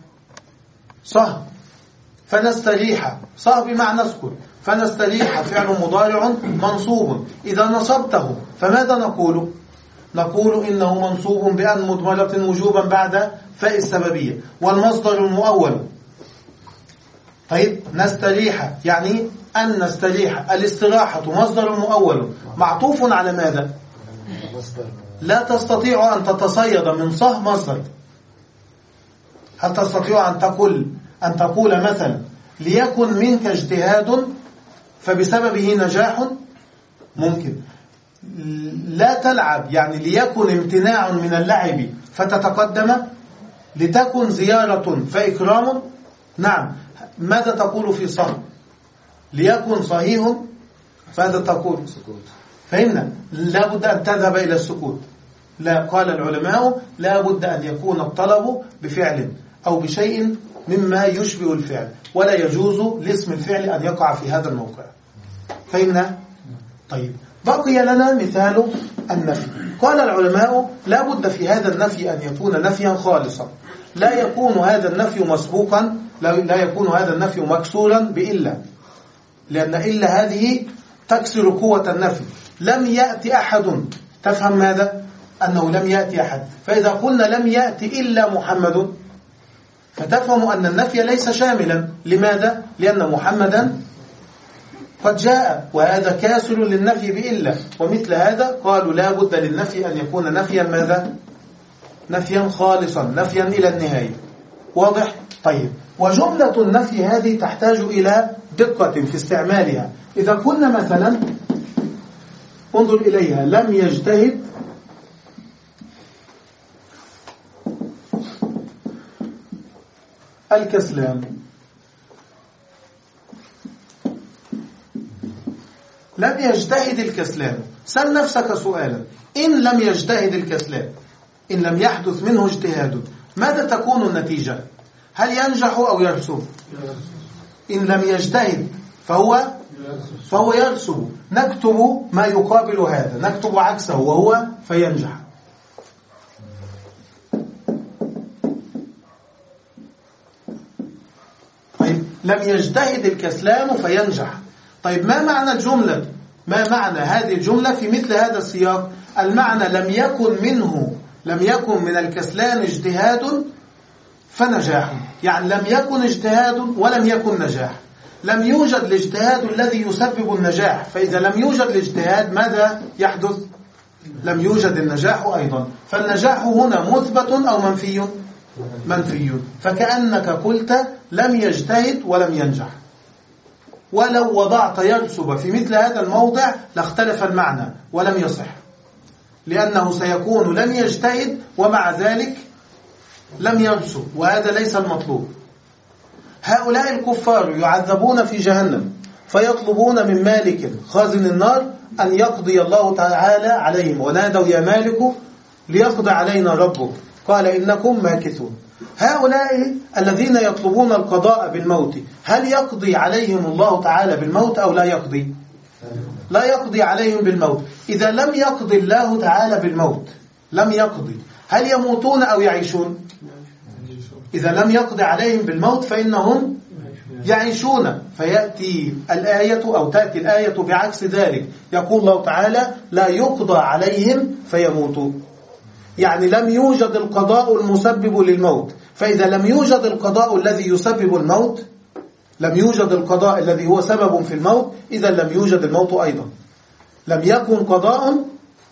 صه فنستريح، صه بمعنى اسكن، فنستريح فعل مضارع منصوب. إذا نصبته فماذا نقول؟ نقول إنه منصوب بأن مضمرة وجوبا بعد فاء السببية، والمصدر المؤول. طيب، نستريح يعني أن نستريح، الاستراحة مصدر مؤول معطوف على ماذا؟ لا تستطيع أن تتصيد من صه مصدر. هل تستطيع أن تقول أن تقول مثلا ليكن منك اجتهاد فبسببه نجاح؟ ممكن. لا تلعب يعني ليكن امتناع من اللعب فتتقدم، لتكن زيارة فإكرام. نعم. ماذا تقول في صه؟ ليكن صحيح، فهذا تقول فهمنا، لا بد أن تذهب إلى السكوت. لا، قال العلماء لا بد أن يكون الطلب بفعل أو بشيء مما يشبه الفعل، ولا يجوز لاسم الفعل أن يقع في هذا الموقع. فهمنا؟ طيب، بقي لنا مثال النفي. قال العلماء لا بد في هذا النفي أن يكون نفيا خالصا، لا يكون هذا النفي مسبوقا، لا يكون هذا النفي مكسورا بإلا، لأن إلا هذه تكسر قوة النفي. لم يأتي أحد، تفهم ماذا؟ أنه لم يأتي أحد. فإذا قلنا لم يأتي إلا محمد، فتفهم أن النفي ليس شاملا. لماذا؟ لأن محمدا قد جاء، وهذا كاسر للنفي بإلا. ومثل هذا قالوا لا بد للنفي أن يكون نفيا ماذا؟ نفيا خالصا، نفيا إلى النهاية. واضح؟ طيب، وجملة النفي هذه تحتاج إلى دقة في استعمالها. إذا قلنا مثلا، انظر إليها، لم يجتهد الكسلان. لم يجتهد الكسلان. سل نفسك سؤالا، إن لم يجتهد الكسلان، إن لم يحدث منه اجتهاد، ماذا تكون النتيجة؟ هل ينجح أو يرسب؟ إن لم يجتهد فهو فهو يرسب. نكتب ما يقابل هذا، نكتب عكسه وهو فينجح. طيب، لم يجتهد الكسلان فينجح. طيب، ما معنى الجملة؟ ما معنى هذه الجملة في مثل هذا السياق؟ المعنى لم يكن منه لم يكن من الكسلان اجتهاد فنجاح، يعني لم يكن اجتهاد ولم يكن نجاح. لم يوجد الاجتهاد الذي يسبب النجاح، فإذا لم يوجد الاجتهاد ماذا يحدث؟ لم يوجد النجاح أيضا. فالنجاح هنا مثبت أو منفي؟ منفي. فكأنك قلت لم يجتهد ولم ينجح. ولو وضعت يرسب في مثل هذا الموضع لاختلف المعنى ولم يصح، لأنه سيكون لم يجتهد ومع ذلك لم يرسب، وهذا ليس المطلوب. هؤلاء الكفار يعذبون في جهنم، فيطلبون من مالك خازن النار أن يقضي الله تعالى عليهم، ونادوا يا مالك ليقضي علينا ربك، قال إنكم ماكثون. هؤلاء الذين يطلبون القضاء بالموت، هل يقضي عليهم الله تعالى بالموت أو لا يقضي؟ لا يقضي عليهم بالموت. إذا لم يقضي الله تعالى بالموت، لم يقضي، هل يموتون أو يعيشون؟ إذا لم يقضي عليهم بالموت فإنهم يعيشون. فيأتي الآية أو تأتي الآية بعكس ذلك، يقول الله تعالى لا يقضى عليهم فيموتوا، يعني لم يوجد القضاء المسبب للموت. فإذا لم يوجد القضاء الذي يسبب الموت، لم يوجد القضاء الذي هو سبب في الموت، إذا لم يوجد الموت أيضا. لم يكن قضاء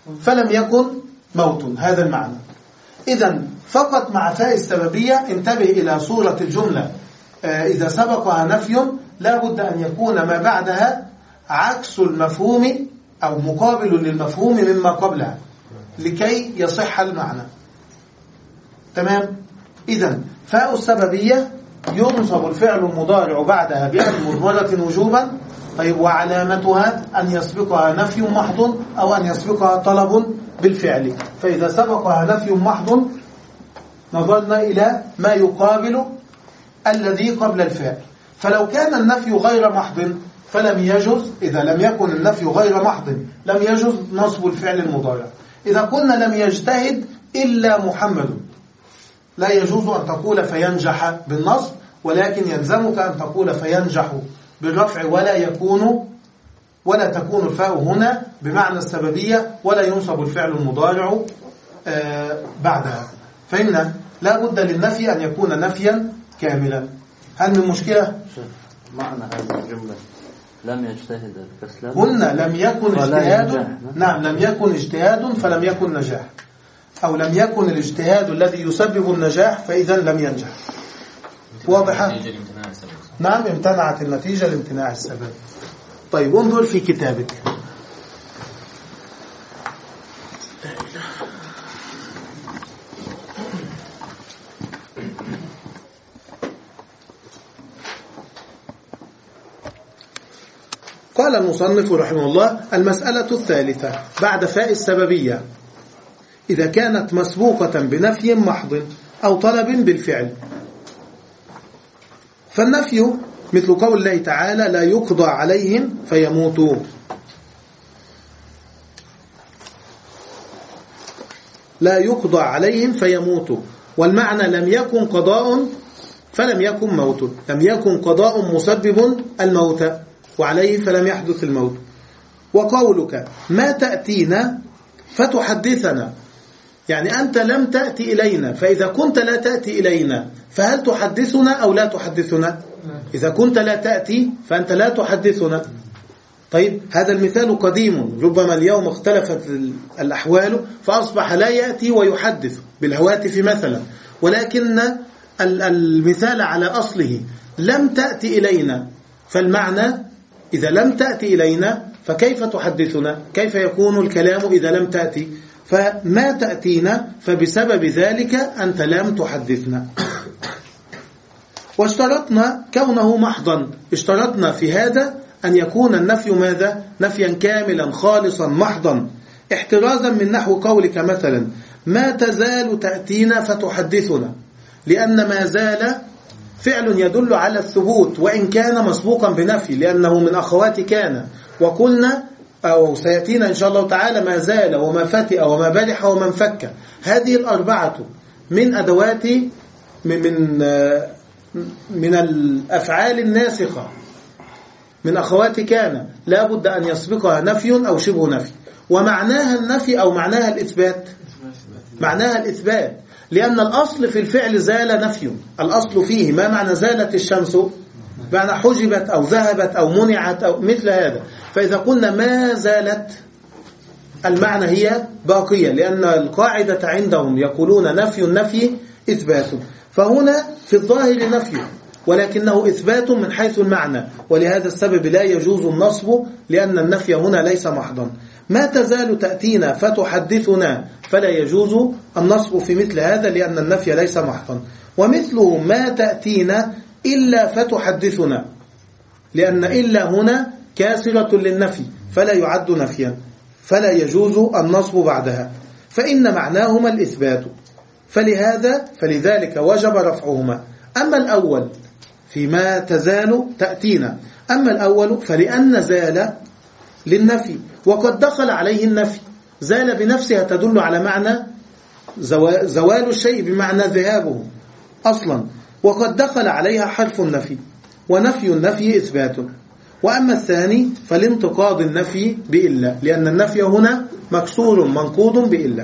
فلم يكن موت، هذا المعنى. إذن فقط مع فاء السببية انتبه إلى صورة الجملة إذا سبقها نفي لا بد أن يكون ما بعدها عكس المفهوم أو مقابل للمفهوم مما قبلها لكي يصح المعنى. تمام؟ إذن فاء السببية ينصب الفعل المضارع بعدها بأن مضمرة وجوبا. طيب وعلامتها أن يسبقها نفي محض أو أن يسبقها طلب بالفعل. فإذا سبقها نفي محض نظرنا إلى ما يقابل الذي قبل الفعل. فلو كان النفي غير محض فلم يجوز، إذا لم يكن النفي غير محض لم يجوز نصب الفعل المضارع. إذا قلنا لم يجتهد إلا محمد لا يجوز أن تقول فينجح بالنصب، ولكن يلزمك أن تقول فينجح بالرفع، ولا يكون ولا تكون الفاء هنا بمعنى السببية ولا ينصب الفعل المضارع آه بعدها. فإن لا بد للنفي أن يكون نفيا كاملا. هل من مشكلة؟ معنى هذه الجملة لم يجتهد الكسلان قلنا لم يكن اجتهاد. نعم لم يكن اجتهاد فلم يكن نجاح، أو لم يكن الاجتهاد الذي يسبب النجاح فإذا لم ينجح. واضحة؟ نعم امتنعت النتيجة لامتناع السبب. طيب انظر في كتابك. قال المصنف رحمه الله: المسألة الثالثة بعد فاء السببية إذا كانت مسبوقة بنفي محض أو طلب بالفعل. فالنفي مثل قول الله تعالى: لا يقضى عليهم فيموتوا. لا يقضى عليهم فيموتوا، والمعنى لم يكن قضاء فلم يكن موت، لم يكن قضاء مسبب الموت وعليه فلم يحدث الموت. وقولك ما تأتينا فتحدثنا، يعني أنت لم تأتي إلينا، فإذا كنت لا تأتي إلينا فهل تحدثنا أو لا تحدثنا؟ إذا كنت لا تأتي فأنت لا تحدثنا. طيب هذا المثال قديم، ربما اليوم اختلفت الأحوال فأصبح لا يأتي ويحدث بالهواتف مثلا، ولكن المثال على أصله لم تأتي إلينا، فالمعنى إذا لم تأتي إلينا فكيف تحدثنا؟ كيف يكون الكلام إذا لم تأتي؟ فما تأتينا فبسبب ذلك أنت لم تحدثنا. واشترطنا كونه محضا، اشترطنا في هذا أن يكون النفي ماذا؟ نفيا كاملا خالصا محضا، احترازا من نحو قولك مثلا: ما تزال تأتينا فتحدثنا، لأن ما زال فعل يدل على الثبوت وإن كان مسبوقا بنفي، لأنه من أخوات كان. وقلنا أو سيأتينا إن شاء الله تعالى ما زال وما فتئ وما برح وما انفك، هذه الأربعة من أدوات من من من الأفعال الناسخة من أخوات كان، لا بد أن يسبقها نفي أو شبه نفي. ومعناها النفي أو معناها الإثبات؟ معناها الإثبات، لأن الأصل في الفعل زال نفي. الأصل فيه ما معنى زالت الشمس؟ معنى حجبت أو ذهبت أو منعت أو مثل هذا. فإذا قلنا ما زالت المعنى هي باقية، لأن القاعدة عندهم يقولون نفي النفي إثبات، فهنا في الظاهر نفي ولكنه إثبات من حيث المعنى، ولهذا السبب لا يجوز النصب لأن النفي هنا ليس محضا. ما تزال تأتينا فتحدثنا فلا يجوز النصب في مثل هذا لأن النفي ليس محضا. ومثله ما تأتينا إلا فتحدثنا، لأن إلا هنا كاسرة للنفي فلا يعد نفيا، فلا يجوز النصب بعدها، فإن معناهما الإثبات، فلهذا فلذلك وجب رفعهما. أما الأول فيما تزال تأتينا، أما الأول فلأن زال للنفي وقد دخل عليه النفي، زال بنفسها تدل على معنى زوال الشيء بمعنى ذهابه أصلا، وقد دخل عليها حرف النفي، ونفي النفي إثبات. وأما الثاني فلانتقاض النفي بإلا، لأن النفي هنا مكسور منقوض بإلا.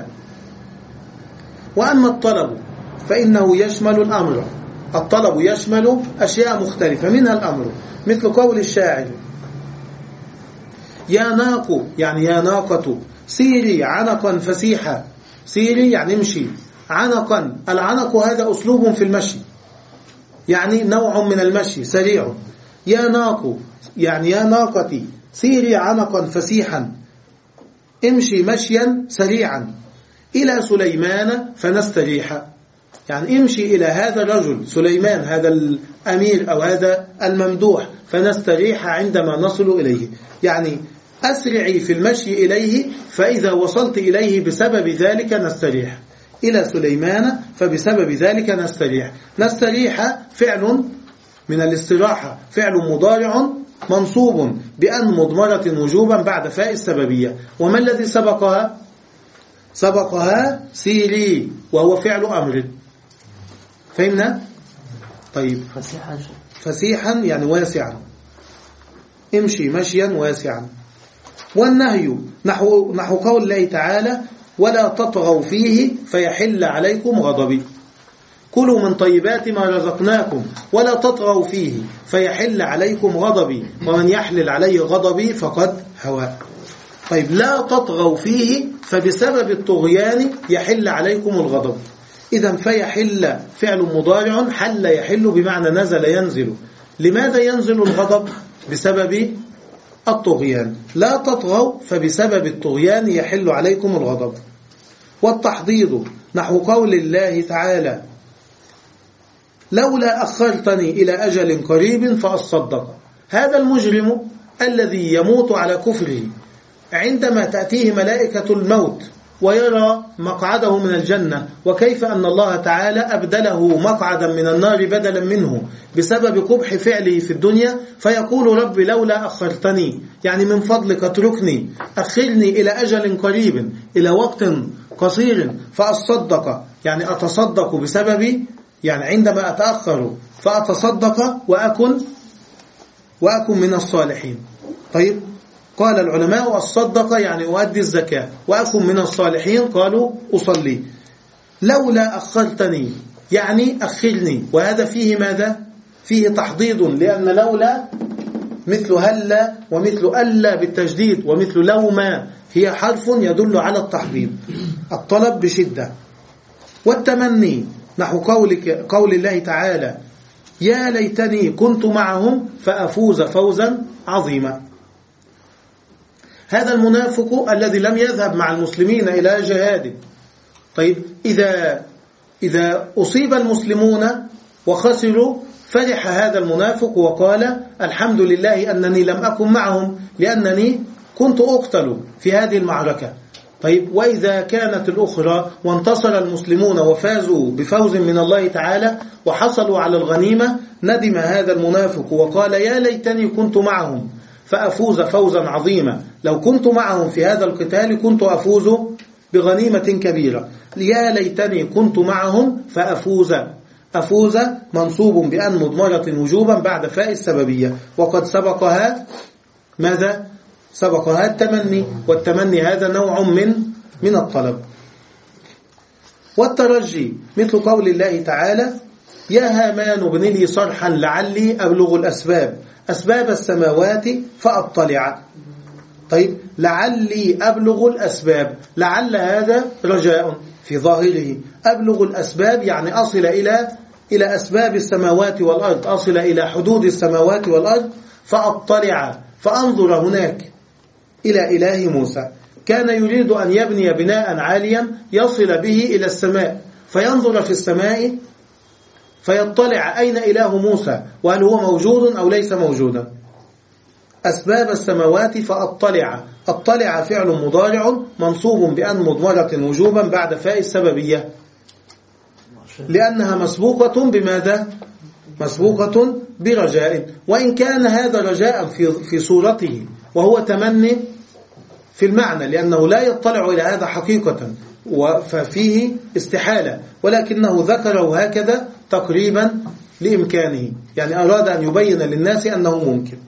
وأما الطلب فإنه يشمل الأمر، الطلب يشمل أشياء مختلفة منها الأمر، مثل قول الشاعر: يا ناق، يعني يا ناقة، سيري عنقا فسيحا، سيري يعني امشي، عنقا، العنق هذا أسلوب في المشي، يعني نوع من المشي سريع. يا ناق يعني يا ناقتي سيري عنقا فسيحا، امشي مشيا سريعا، إلى سليمان فنستريح، يعني امشي إلى هذا الرجل سليمان، هذا الأمير أو هذا الممدوح، فنستريح عندما نصل إليه، يعني أسرعي في المشي إليه، فإذا وصلت إليه بسبب ذلك نستريح. إلى سليمان فبسبب ذلك نستريح. نستريح فعل من الاستراحة، فعل مضارع منصوب بأن مضمرة وجوبا بعد فاء السببية. وما الذي سبقها؟ سبقها سيري وهو فعل أمر. فهمنا؟ طيب. فسيحا فسيحا يعني واسعا، امشي مشيا واسعا. والنهي نحو, نحو قول الله تعالى ولا تطغوا فيه فيحل عليكم غضبي، كلوا من طيبات ما رزقناكم ولا تطغوا فيه فيحل عليكم غضبي ومن يحلل عليه غضبي فقد هوى. طيب لا تطغوا فيه فبسبب الطغيان يحل عليكم الغضب. إذن فيحل فعل مضارع، حل يحل بمعنى نزل ينزل. لماذا ينزل الغضب؟ بسبب الطغيان. لا تطغوا فبسبب الطغيان يحل عليكم الغضب. والتحضيض نحو قول الله تعالى لولا أخرتني إلى أجل قريب فأصدق. هذا المجرم الذي يموت على كفره عندما تأتيه ملائكة الموت ويرى مقعده من الجنة، وكيف أن الله تعالى أبدله مقعدا من النار بدلا منه بسبب قبح فعله في الدنيا، فيقول رب لولا أخرتني، يعني من فضلك اتركني، أخرني إلى أجل قريب، إلى وقت قصير، فأصدق، يعني أتصدق بسبب، يعني عندما أتأخر فأتصدق وأكن وأكن من الصالحين. طيب قال العلماء الصدق يعني أؤدي الزكاة، وأكن من الصالحين قالوا أصلي. لولا أخرتني يعني أخرني، وهذا فيه ماذا؟ فيه تحضيض، لأن لولا مثل هلا ومثل ألا بالتجديد ومثل لوما هي حرف يدل على التحضيض، الطلب بشدة. والتمني نحو قولك قول الله تعالى يا ليتني كنت معهم فأفوز فوزا عظيما. هذا المنافق الذي لم يذهب مع المسلمين إلى جهاد. طيب إذا إذا أصيب المسلمون وخسروا فرح هذا المنافق وقال الحمد لله أنني لم أكن معهم لأنني كنت أقتل في هذه المعركة. طيب وإذا كانت الأخرى وانتصر المسلمون وفازوا بفوز من الله تعالى وحصلوا على الغنيمة، ندم هذا المنافق وقال يا ليتني كنت معهم فأفوز فوزا عظيما، لو كنت معهم في هذا القتال كنت أفوز بغنيمة كبيرة. يا ليتني كنت معهم فأفوز، أفوز منصوب بأن مضمرة وجوبا بعد فاء السببية، وقد سبقها ماذا؟ سبقها التمني، والتمني هذا نوع من من الطلب. والترجي مثل قول الله تعالى يا هامان ابن لي صرحا لعلي أبلغ الأسباب أسباب السماوات فأطلع. طيب لعلي أبلغ الأسباب، لعل هذا رجاء في ظاهره، أبلغ الأسباب يعني أصل إلى إلى أسباب السماوات والأرض، أصل إلى حدود السماوات والأرض، فأطلع فأنظر هناك إلى إله موسى. كان يريد أن يبني بناء عاليا يصل به إلى السماء، فينظر في السماء فيطلع أين إله موسى وهل هو موجود أو ليس موجودا. أسباب السماوات فأطلع، أطلع فعل مضارع منصوب بأن مضمرة وجوبا بعد فاء السببية، لأنها مسبوقة بماذا؟ مسبوقة برجاء، وإن كان هذا رجاء في في صورته وهو تمني في المعنى، لأنه لا يطلع إلى هذا حقيقة ففيه استحالة، ولكنه ذكره هكذا تقريبا لإمكانه، يعني أراد أن يبين للناس أنه ممكن.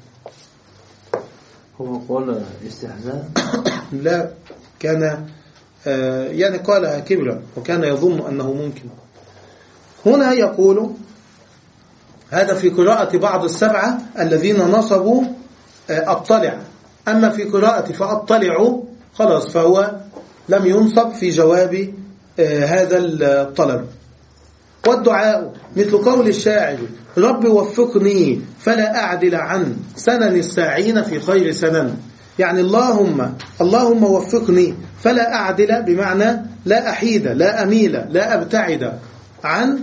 هو قال استحزاء؟ لا، كان يعني قالها كبرا وكان يظن أنه ممكن. هنا يقول هذا في قراءة بعض السبعة الذين نصبوا أطلع، أما في قراءة فأطلعوا خلاص فهو لم ينصب في جواب آه هذا الطلب. والدعاء مثل قول الشاعر رب وفقني فلا أعدل عن سنن الساعين في خير سنن، يعني اللهم اللهم وفقني فلا أعدل بمعنى لا أحيد لا أميل لا أبتعد عن،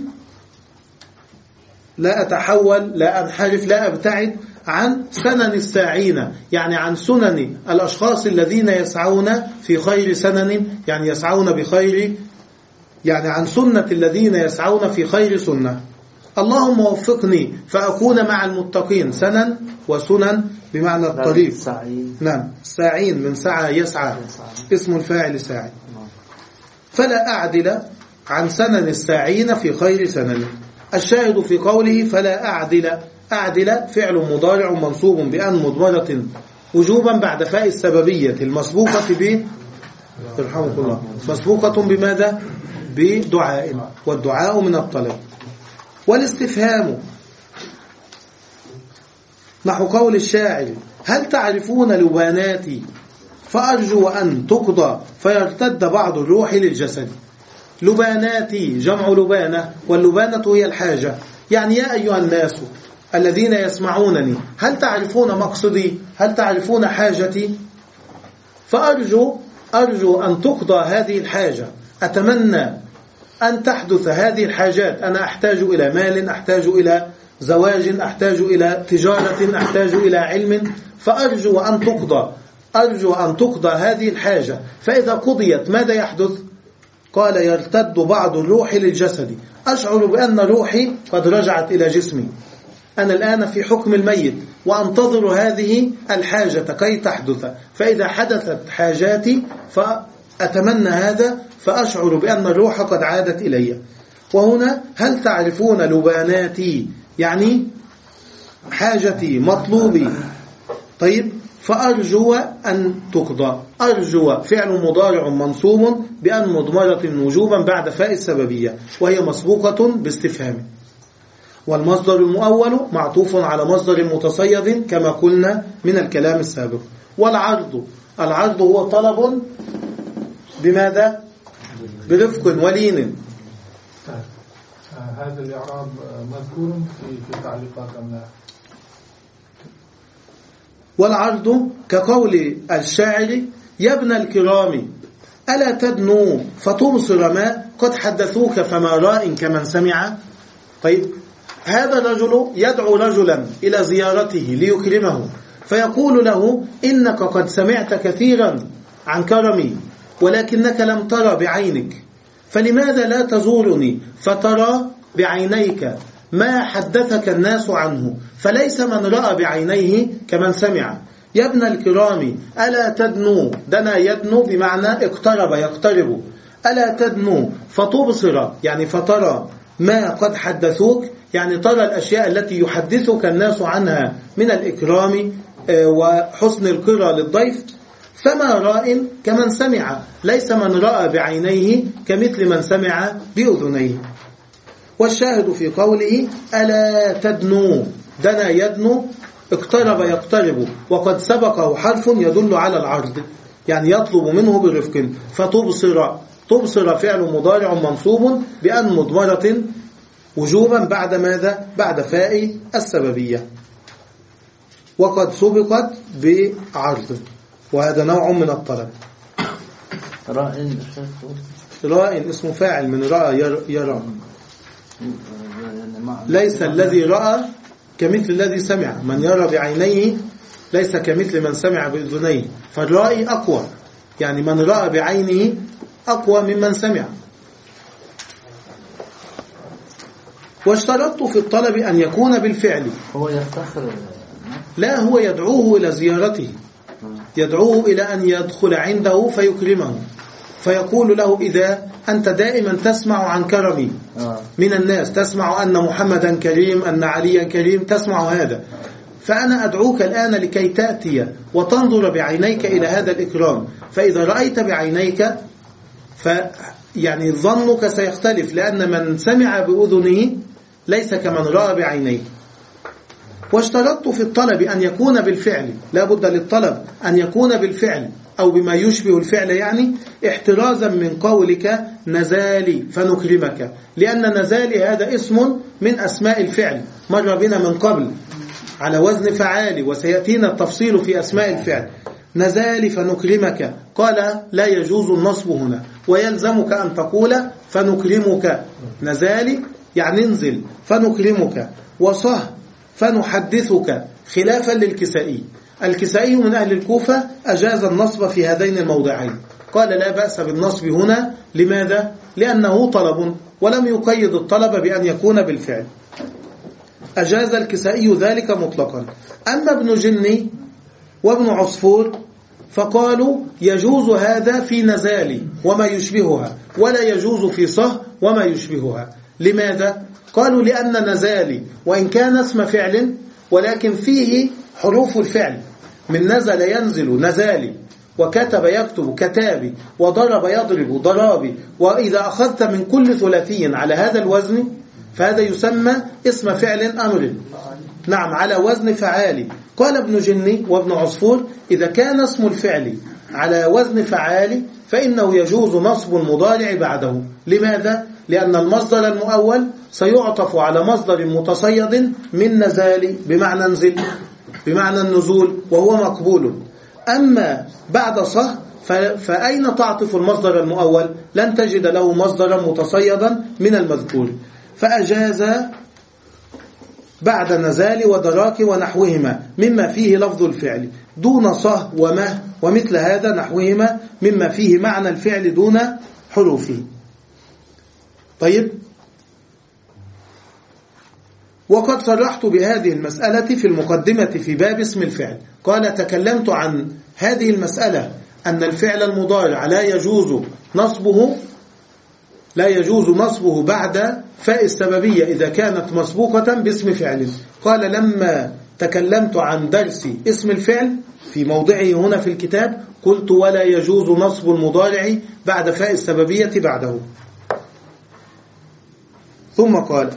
لا أتحول لا أنحرف لا أبتعد عن سنن الساعين، يعني عن سنن الأشخاص الذين يسعون في خير سنن، يعني يسعون بخير، يعني عن سنة الذين يسعون في خير سنة. اللهم وفقني فأكون مع المتقين، سنن وسنن بمعنى الطريق. نعم ساعين من سعى يسعى، اسم الفاعل ساعي. فلا أعدل عن سنن الساعين في خير سنن. الشاهد في قوله فلا أعدل، أعدل فعل مضارع منصوب بأن مضمرة وجوبا بعد فاء السببية المسبوقة ب يرحمك الله، مسبوقة بماذا؟ بدعاء، والدعاء من الطلب. والاستفهام نحو قول الشاعر هل تعرفون لباناتي فأرجو أن تقضى فيرتد بعض الروح للجسد. لباناتي جمع لبانة، واللبانة هي الحاجة، يعني يا أيها الناس الذين يسمعونني هل تعرفون مقصدي، هل تعرفون حاجتي، فأرجو أرجو أن تقضى هذه الحاجة، أتمنى أن تحدث هذه الحاجات. أنا أحتاج إلى مال، أحتاج إلى زواج، أحتاج إلى تجارة، أحتاج إلى علم، فأرجو أن تقضى أرجو أن تقضى هذه الحاجة. فإذا قضيت ماذا يحدث؟ قال يرتد بعض الروح للجسد، أشعر بأن روحي قد رجعت إلى جسمي، أنا الآن في حكم الميت وأنتظر هذه الحاجة كي تحدث، فإذا حدثت حاجاتي فأتمنى هذا، فأشعر بأن الروح قد عادت إلي. وهنا هل تعرفون لباناتي يعني حاجتي مطلوبي. طيب فأرجو أن تقضى، أرجو فعل مضارع منصوب بأن مضمرة وجوبا بعد فاء السببية وهي مسبوقة باستفهام. والمصدر المؤول معطوف على مصدر متصيد كما قلنا من الكلام السابق. والعرض، العرض هو طلب بماذا؟ برفق ولين. هذا الإعراب مذكور في في تعليقات أم لا؟ والعرض كقول الشاعر يا ابن الكرام ألا تدنو فتبصر ما قد حدثوك فما راء كمن سمع. طيب هذا الرجل يدعو رجلا إلى زيارته ليكرمه، فيقول له إنك قد سمعت كثيرا عن كرمي ولكنك لم ترى بعينك، فلماذا لا تزورني فترى بعينيك ما حدثك الناس عنه، فليس من رأى بعينيه كمن سمع. يا ابن الكرام ألا تدنو، دنا يدنو بمعنى اقترب يقترب، ألا تدنو فتبصر يعني فترى ما قد حدثوك، يعني ترى الأشياء التي يحدثك الناس عنها من الإكرام وحسن القرى للضيف، فما راء كمن سمع، ليس من رأى بعينيه كمثل من سمع بأذنيه. والشاهد في قوله ألا تدنو، دنا يدنو اقترب يقترب، وقد سبقه حرف يدل على العرض، يعني يطلب منه برفق. فتبصر، تبصر فعل مضارع منصوب بأن مضمرة وجوبا بعد ماذا؟ بعد فاء السببية، وقد سبقت بعرض، وهذا نوع من الطلب. رائن رائن اسم فاعل من رأى يرى، ليس الذي رأى كمثل الذي سمع، من يرى بعينيه ليس كمثل من سمع بأذنيه، فالرأي أقوى، يعني من رأى بعينه أقوى ممن سمع. واشترطت في الطلب أن يكون بالفعل. هو يفتخر؟ لا، هو يدعوه إلى زيارته، يدعوه إلى أن يدخل عنده فيكرمه، فيقول له إذا أنت دائما تسمع عن كرمي من الناس، تسمع أن محمدا كريم، أن عليا كريم، تسمع هذا، فأنا أدعوك الآن لكي تأتي وتنظر بعينيك إلى هذا الإكرام، فإذا رأيت بعينيك ف يعني ظنك سيختلف، لأن من سمع بأذنه ليس كمن رأى بعينيه. واشترطت في الطلب أن يكون بالفعل، لا بد للطلب أن يكون بالفعل أو بما يشبه الفعل، يعني احترازا من قولك نزالي فنكرمك، لأن نزالي هذا اسم من أسماء الفعل مر بنا من قبل على وزن فعالي، وسيأتينا التفصيل في أسماء الفعل. نزالي فنكرمك، قال لا يجوز النصب هنا، ويلزمك أن تقول فنكرمك. نزالي يعني انزل، فنكرمك، وصه فنحدثك، خلافا للكسائي. الكسائي من أهل الكوفة أجاز النصب في هذين الموضعين، قال لا بأس بالنصب هنا. لماذا؟ لأنه طلب ولم يقيد الطلب بأن يكون بالفعل، أجاز الكسائي ذلك مطلقا. أما ابن جني وابن عصفور فقالوا يجوز هذا في نزالي وما يشبهها، ولا يجوز في صه وما يشبهها. لماذا؟ قالوا لأن نزالي وإن كان اسم فعل ولكن فيه حروف الفعل، من نزل ينزل نزالي، وكتب يكتب كتابي، وضرب يضرب ضرابي. وإذا أخذت من كل ثلاثي على هذا الوزن فهذا يسمى اسم فعل أمر، نعم، على وزن فعالي. قال ابن جني وابن عصفور إذا كان اسم الفعل على وزن فعالي فإنه يجوز نصب المضارع بعده. لماذا؟ لأن المصدر المؤول سيعطف على مصدر متصيد من نزال بمعنى انزل، بمعنى النزول، وهو مقبول. أما بعد صه فأين تعطف المصدر المؤول؟ لن تجد له مصدرا متصيدا من المذكور، فأجاز بعد نزال ودراك ونحوهما مما فيه لفظ الفعل دون صه ومه، ومثل هذا نحوهما مما فيه معنى الفعل دون حروفه. طيب، وقد صرحت بهذه المسألة في المقدمة في باب اسم الفعل. قال تكلمت عن هذه المسألة أن الفعل المضارع لا يجوز نصبه لا يجوز نصبه بعد فاء السببية إذا كانت مسبوقة باسم فعل. قال لما تكلمت عن درس اسم الفعل في موضعه هنا في الكتاب قلت ولا يجوز نصب المضارع بعد فاء السببية بعده. ثم قال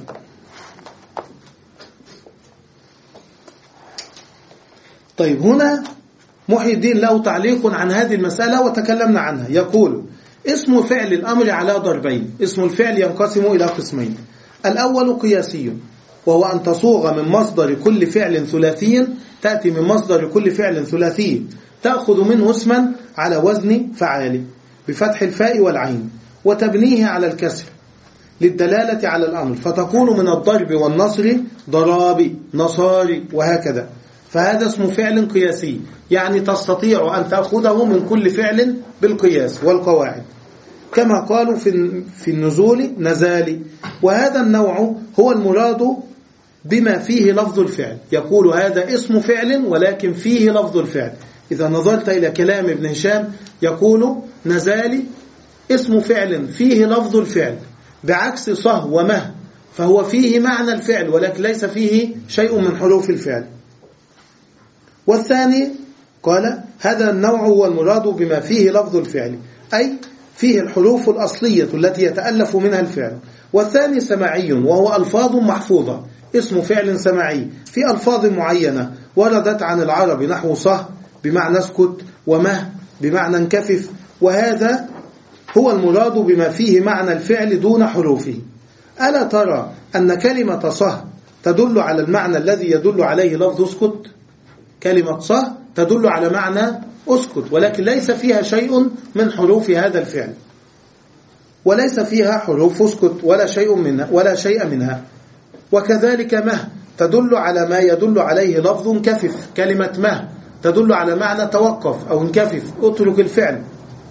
طيب، هنا محي الدين له تعليق عن هذه المسألة وتكلمنا عنها. يقول اسم فعل الأمر على ضربين. اسم الفعل ينقسم إلى قسمين: الأول قياسي، وهو أن تصوغ من مصدر كل فعل ثلاثي، تأتي من مصدر كل فعل ثلاثي تأخذ منه اسما على وزن فعال بفتح الفاء والعين، وتبنيه على الكسر للدلالة على الأمر، فتقول من الضرب والنصر ضرابي نصاري وهكذا. فهذا اسم فعل قياسي، يعني تستطيع أن تأخذه من كل فعل بالقياس والقواعد، كما قالوا في في النزول نزالي. وهذا النوع هو المراد بما فيه لفظ الفعل. يقول هذا اسم فعل ولكن فيه لفظ الفعل. إذا نظرت إلى كلام ابن هشام يقول نزالي اسم فعل فيه لفظ الفعل، بعكس صه ومه فهو فيه معنى الفعل ولكن ليس فيه شيء من حروف الفعل. والثاني قال هذا النوع هو المراد بما فيه لفظ الفعل، أي فيه الحروف الأصلية التي يتألف منها الفعل. والثاني سماعي، وهو ألفاظ محفوظة، اسم فعل سماعي في ألفاظ معينة وردت عن العرب، نحو صه بمعنى اسكت، ومه بمعنى انكفف. وهذا هو المراد بما فيه معنى الفعل دون حروفه. ألا ترى أن كلمة صه تدل على المعنى الذي يدل عليه لفظ اسكت؟ كلمة صه تدل على معنى اسكت، ولكن ليس فيها شيء من حروف هذا الفعل، وليس فيها حروف اسكت ولا شيء منها ولا شيء منها. وكذلك مه تدل على ما يدل عليه لفظ انكفف. كلمة مه تدل على معنى توقف أو انكفف، اترك الفعل،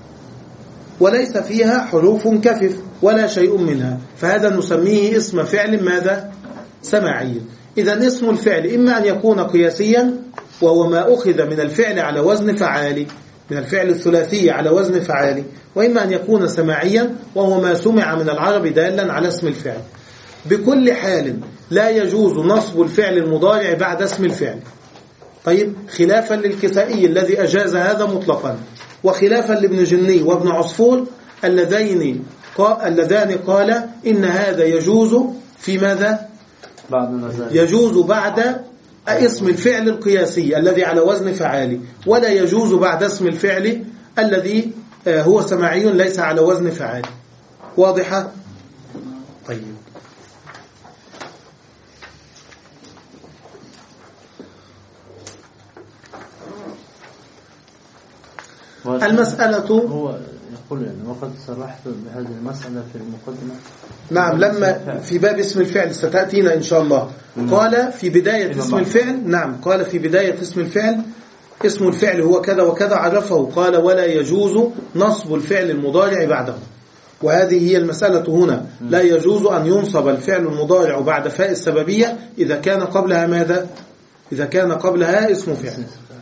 وليس فيها حروف انكفف ولا شيء منها، فهذا نسميه اسم فعل ماذا؟ سماعي. إذا اسم الفعل إما أن يكون قياسيا، وهو ما أخذ من الفعل على وزن فعالي، من الفعل الثلاثي على وزن فعالي، وإما أن يكون سماعيا، وهو ما سمع من العرب دالا على اسم الفعل. بكل حال لا يجوز نصب الفعل المضارع بعد اسم الفعل. طيب، خلافا للكسائي الذي أجاز هذا مطلقا، وخلافا لابن جني وابن عصفور اللذين اللذان قال إن هذا يجوز في ماذا؟ بعد نزال. يجوز بعد اسم الفعل القياسي الذي على وزن فعالي، ولا يجوز بعد اسم الفعل الذي هو سماعي ليس على وزن فعالي. واضحة؟ طيب، المسألة هو يقول يعني وقد صرحت بهذه المسألة في المقدمة. نعم، لما في باب اسم الفعل ستأتينا إن شاء الله. قال في بداية اسم الفعل، نعم قال في بداية اسم الفعل اسم الفعل هو كذا وكذا عرفه، قال ولا يجوز نصب الفعل المضارع بعده. وهذه هي المسألة هنا، لا يجوز أن ينصب الفعل المضارع بعد فاء السببية إذا كان قبلها ماذا؟ إذا كان قبلها اسم فعل.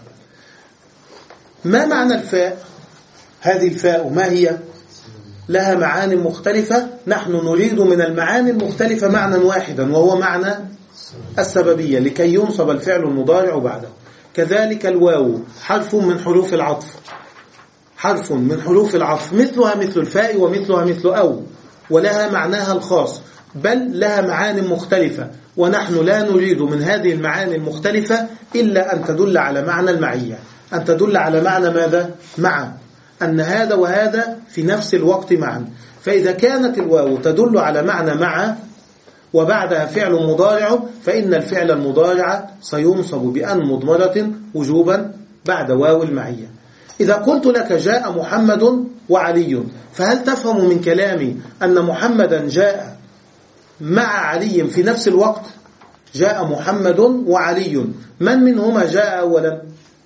ما معنى الفاء؟ هذه الفاء ما هي؟ لها معاني مختلفة، نحن نريد من المعاني المختلفة معنى واحدا وهو معنى السببية لكي ينصب الفعل المضارع بعده. كذلك الواو حرف من حروف العطف، حرف من حروف العطف مثلها مثل الفاء ومثلها مثل أو، ولها معناها الخاص، بل لها معاني مختلفة، ونحن لا نريد من هذه المعاني المختلفة إلا أن تدل على معنى المعية، أن تدل على معنى ماذا؟ مع، أن هذا وهذا في نفس الوقت معا. فإذا كانت الواو تدل على معنى مع وبعدها فعل مضارع، فإن الفعل المضارع سينصب بأن مضمرة وجوبا بعد واو المعية. إذا قلت لك جاء محمد وعلي، فهل تفهم من كلامي أن محمدا جاء مع علي في نفس الوقت؟ جاء محمد وعلي، من منهما جاء أولا؟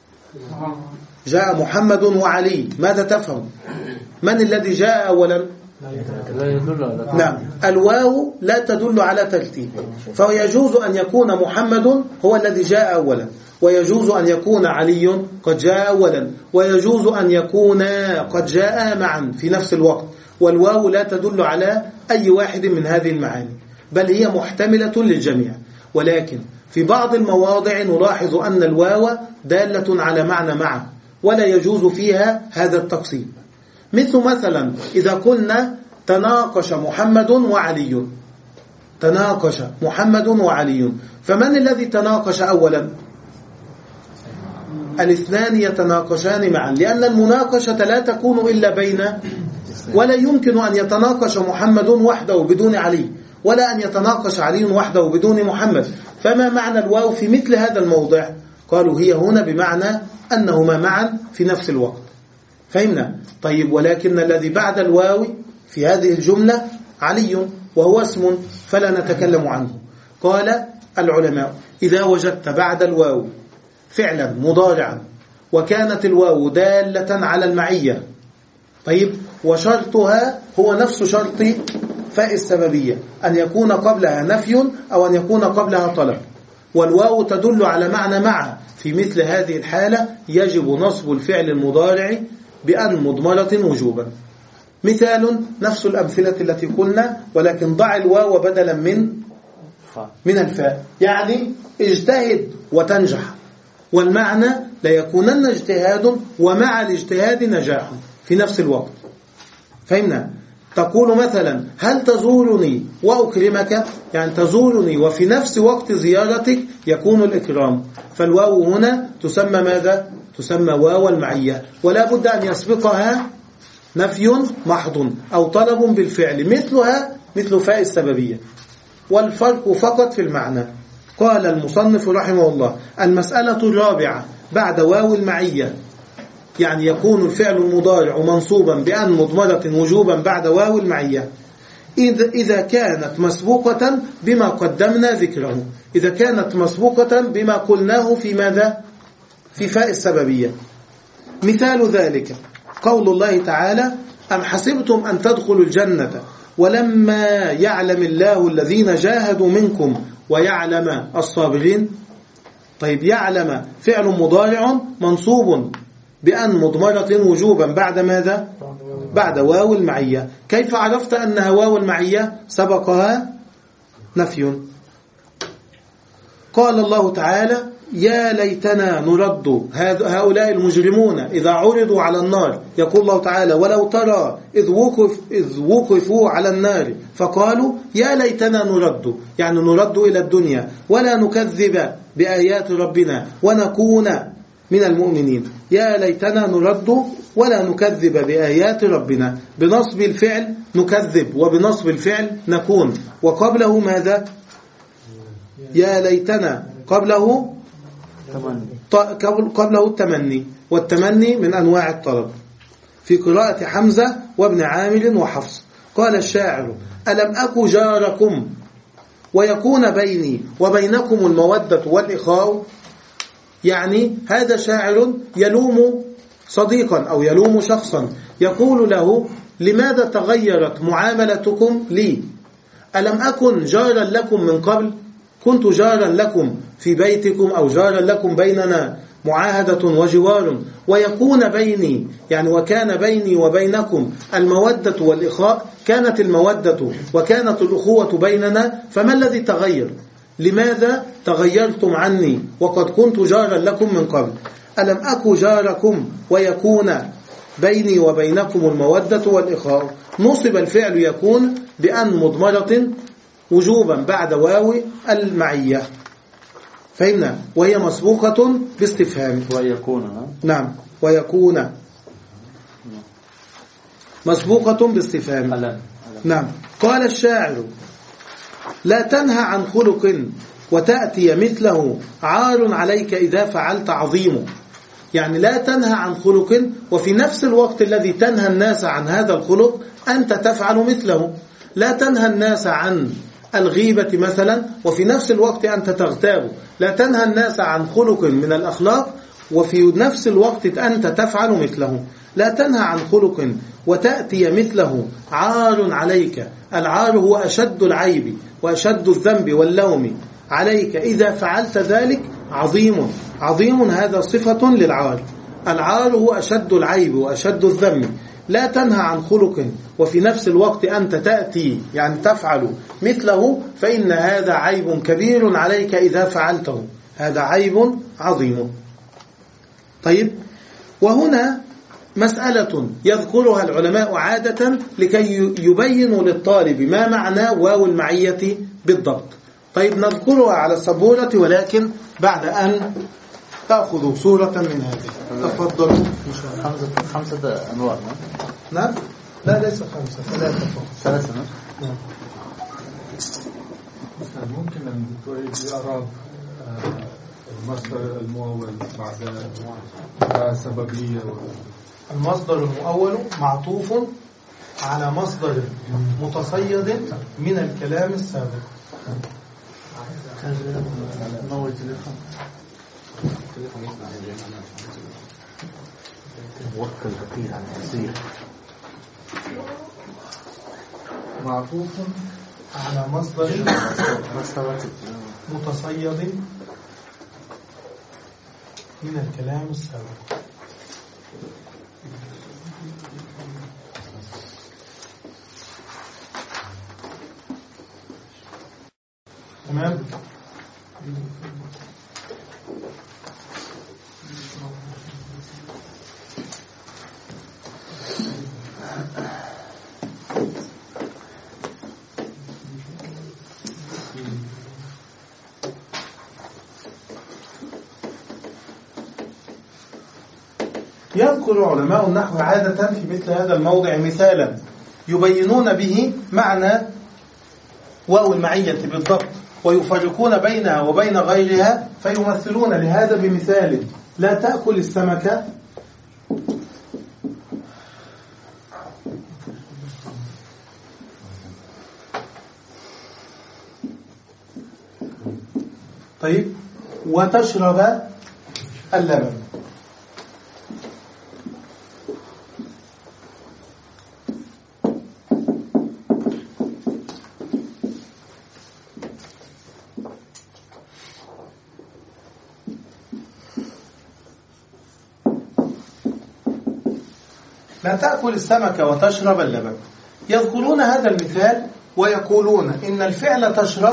جاء محمد وعلي، ماذا تفهم؟ من الذي جاء أولا؟ لا يدل على ترتيب. نعم، الواو لا تدل على ترتيب، فيجوز أن يكون محمد هو الذي جاء أولا، ويجوز أن يكون علي قد جاء أولا، ويجوز أن يكون قد جاء معا في نفس الوقت، والواو لا تدل على أي واحد من هذه المعاني، بل هي محتملة للجميع. ولكن في بعض المواضع نلاحظ أن الواو دالة على معنى مع، ولا يجوز فيها هذا التقسيم. مثل مثلا إذا قلنا تناقش محمد وعلي، تناقش محمد وعلي، فمن الذي تناقش أولا؟ الاثنان يتناقشان معا، لأن المناقشة لا تكون إلا بين، ولا يمكن أن يتناقش محمد وحده بدون علي، ولا أن يتناقش علي وحده بدون محمد. فما معنى الواو في مثل هذا الموضع؟ قالوا هي هنا بمعنى أنهما معا في نفس الوقت. فهمنا؟ طيب، ولكن الذي بعد الواو في هذه الجملة علي وهو اسم فلا نتكلم عنه. قال العلماء إذا وجدت بعد الواو فعلا مضارعا وكانت الواو دالة على المعية، طيب، وشرطها هو نفس شرط فاء السببية، أن يكون قبلها نفي أو أن يكون قبلها طلب، والواو تدل على معنى مع، في مثل هذه الحالة يجب نصب الفعل المضارع بأن مضمرة وجوبا. مثال نفس الأمثلة التي قلنا، ولكن ضع الواو بدلا من من الفاء، يعني اجتهد وتنجح، والمعنى لا يكونن اجتهاد ومع الاجتهاد نجاح في نفس الوقت. فهمنا؟ تقول مثلا هل تزورني وأكرمك، يعني تزورني وفي نفس وقت زيارتك يكون الإكرام، فالواو هنا تسمى ماذا؟ تسمى واو المعية، ولا بد أن يسبقها نفي محض أو طلب بالفعل مثلها مثل فاء السببية، والفرق فقط في المعنى. قال المصنف رحمه الله المسألة الرابعة بعد واو المعية، يعني يكون الفعل المضارع منصوبا بأن مضمرة وجوبا بعد واو المعية إذا كانت مسبوقة بما قدمنا ذكره، إذا كانت مسبوقة بما قلناه في ماذا؟ في فاء السببية. مثال ذلك قول الله تعالى أم حسبتم أن تدخلوا الجنة ولما يعلم الله الذين جاهدوا منكم ويعلم الصابرين. طيب، يعلم فعل مضارع منصوب بأن مضمرة وجوبا بعد ماذا؟ بعد واو المعية. كيف عرفت أنها واو المعية؟ سبقها نفي. قال الله تعالى يا ليتنا نرد، هؤلاء المجرمون إذا عرضوا على النار يقول الله تعالى ولو ترى إذ, وقف إذ وقفوا على النار فقالوا يا ليتنا نرد، يعني نرد إلى الدنيا ولا نكذب بآيات ربنا ونكون من المؤمنين. يا ليتنا نرد ولا نكذب بآيات ربنا. بنصب الفعل نكذب، وبنصب الفعل نكون. وقبله ماذا؟ يا ليتنا. قبله قبله التمني، والتمني من أنواع الطلب في قراءة حمزة وابن عامر وحفص. قال الشاعر: ألم أك جاركم ويكون بيني وبينكم المودة والإخاء. يعني هذا شاعر يلوم صديقا أو يلوم شخصا، يقول له: لماذا تغيرت معاملتكم لي؟ ألم أكن جارا لكم من قبل؟ كنت جارا لكم في بيتكم، أو جارا لكم بيننا معاهدة وجوار، ويكون بيني يعني وكان بيني وبينكم المودة والإخاء. كانت المودة وكانت الأخوة بيننا، فما الذي تغير؟ لماذا تغيرتم عني وقد كنت جارا لكم من قبل؟ ألم أك جاركم ويكون بيني وبينكم المودة والإخاء. نصب الفعل يكون بأن مضمرة وجوبا بعد واو المعية، فهمنا؟ وهي مسبوقة باستفهام. ويكون. نعم، ويكون مسبوقة باستفهام. ألم. نعم. قال الشاعر: لا تنهى عن خلق وتأتي مثله عار عليك إذا فعلت عظيم. يعني لا تنهى عن خلق، وفي نفس الوقت الذي تنهى الناس عن هذا الخلق أنت تفعل مثله. لا تنهى الناس عن الغيبة مثلا وفي نفس الوقت أنت تغتاب. لا تنهى الناس عن خلق من الأخلاق وفي نفس الوقت أنت تفعل مثله. لا تنهى عن خلق وتأتي مثله عار عليك. العار هو أشد العيب وأشد الذنب واللوم عليك إذا فعلت ذلك عظيم. عظيم هذا صفة للعار. العار هو أشد العيب وأشد الذنب. لا تنهى عن خلق وفي نفس الوقت أنت تأتي يعني تفعل مثله، فإن هذا عيب كبير عليك إذا فعلته. هذا عيب عظيم. طيب، وهنا مسألة يذكرها العلماء عادة لكي يبينوا للطالب ما معنى واو المعية بالضبط. طيب، نذكرها على السبورة ولكن بعد أن تأخذوا صورة من هذه. تفضلوا. خمسة خمسة أنواع. نعم. لا ليس خمسة، ثلاثة فقط. ثلاثة. نعم. ممكن أن تعيد إعراب المصدر المؤول بعد سببية؟ المصدر المؤول معطوف على مصدر متصيد من الكلام السابق. وكل بقية عن التسير. معطوف على مصدر متصيد من الكلام السابق. تمام. يذكر علماء النحو عادة في مثل هذا الموضع مثالا يبينون به معنى واو المعية بالضبط، ويفرقون بينها وبين غيرها، فيمثلون لهذا بمثال: لا تأكل السمك طيب وتشرب اللبن. لا تأكل السمك وتشرب اللبن. يذكرون هذا المثال ويقولون إن الفعل تشرب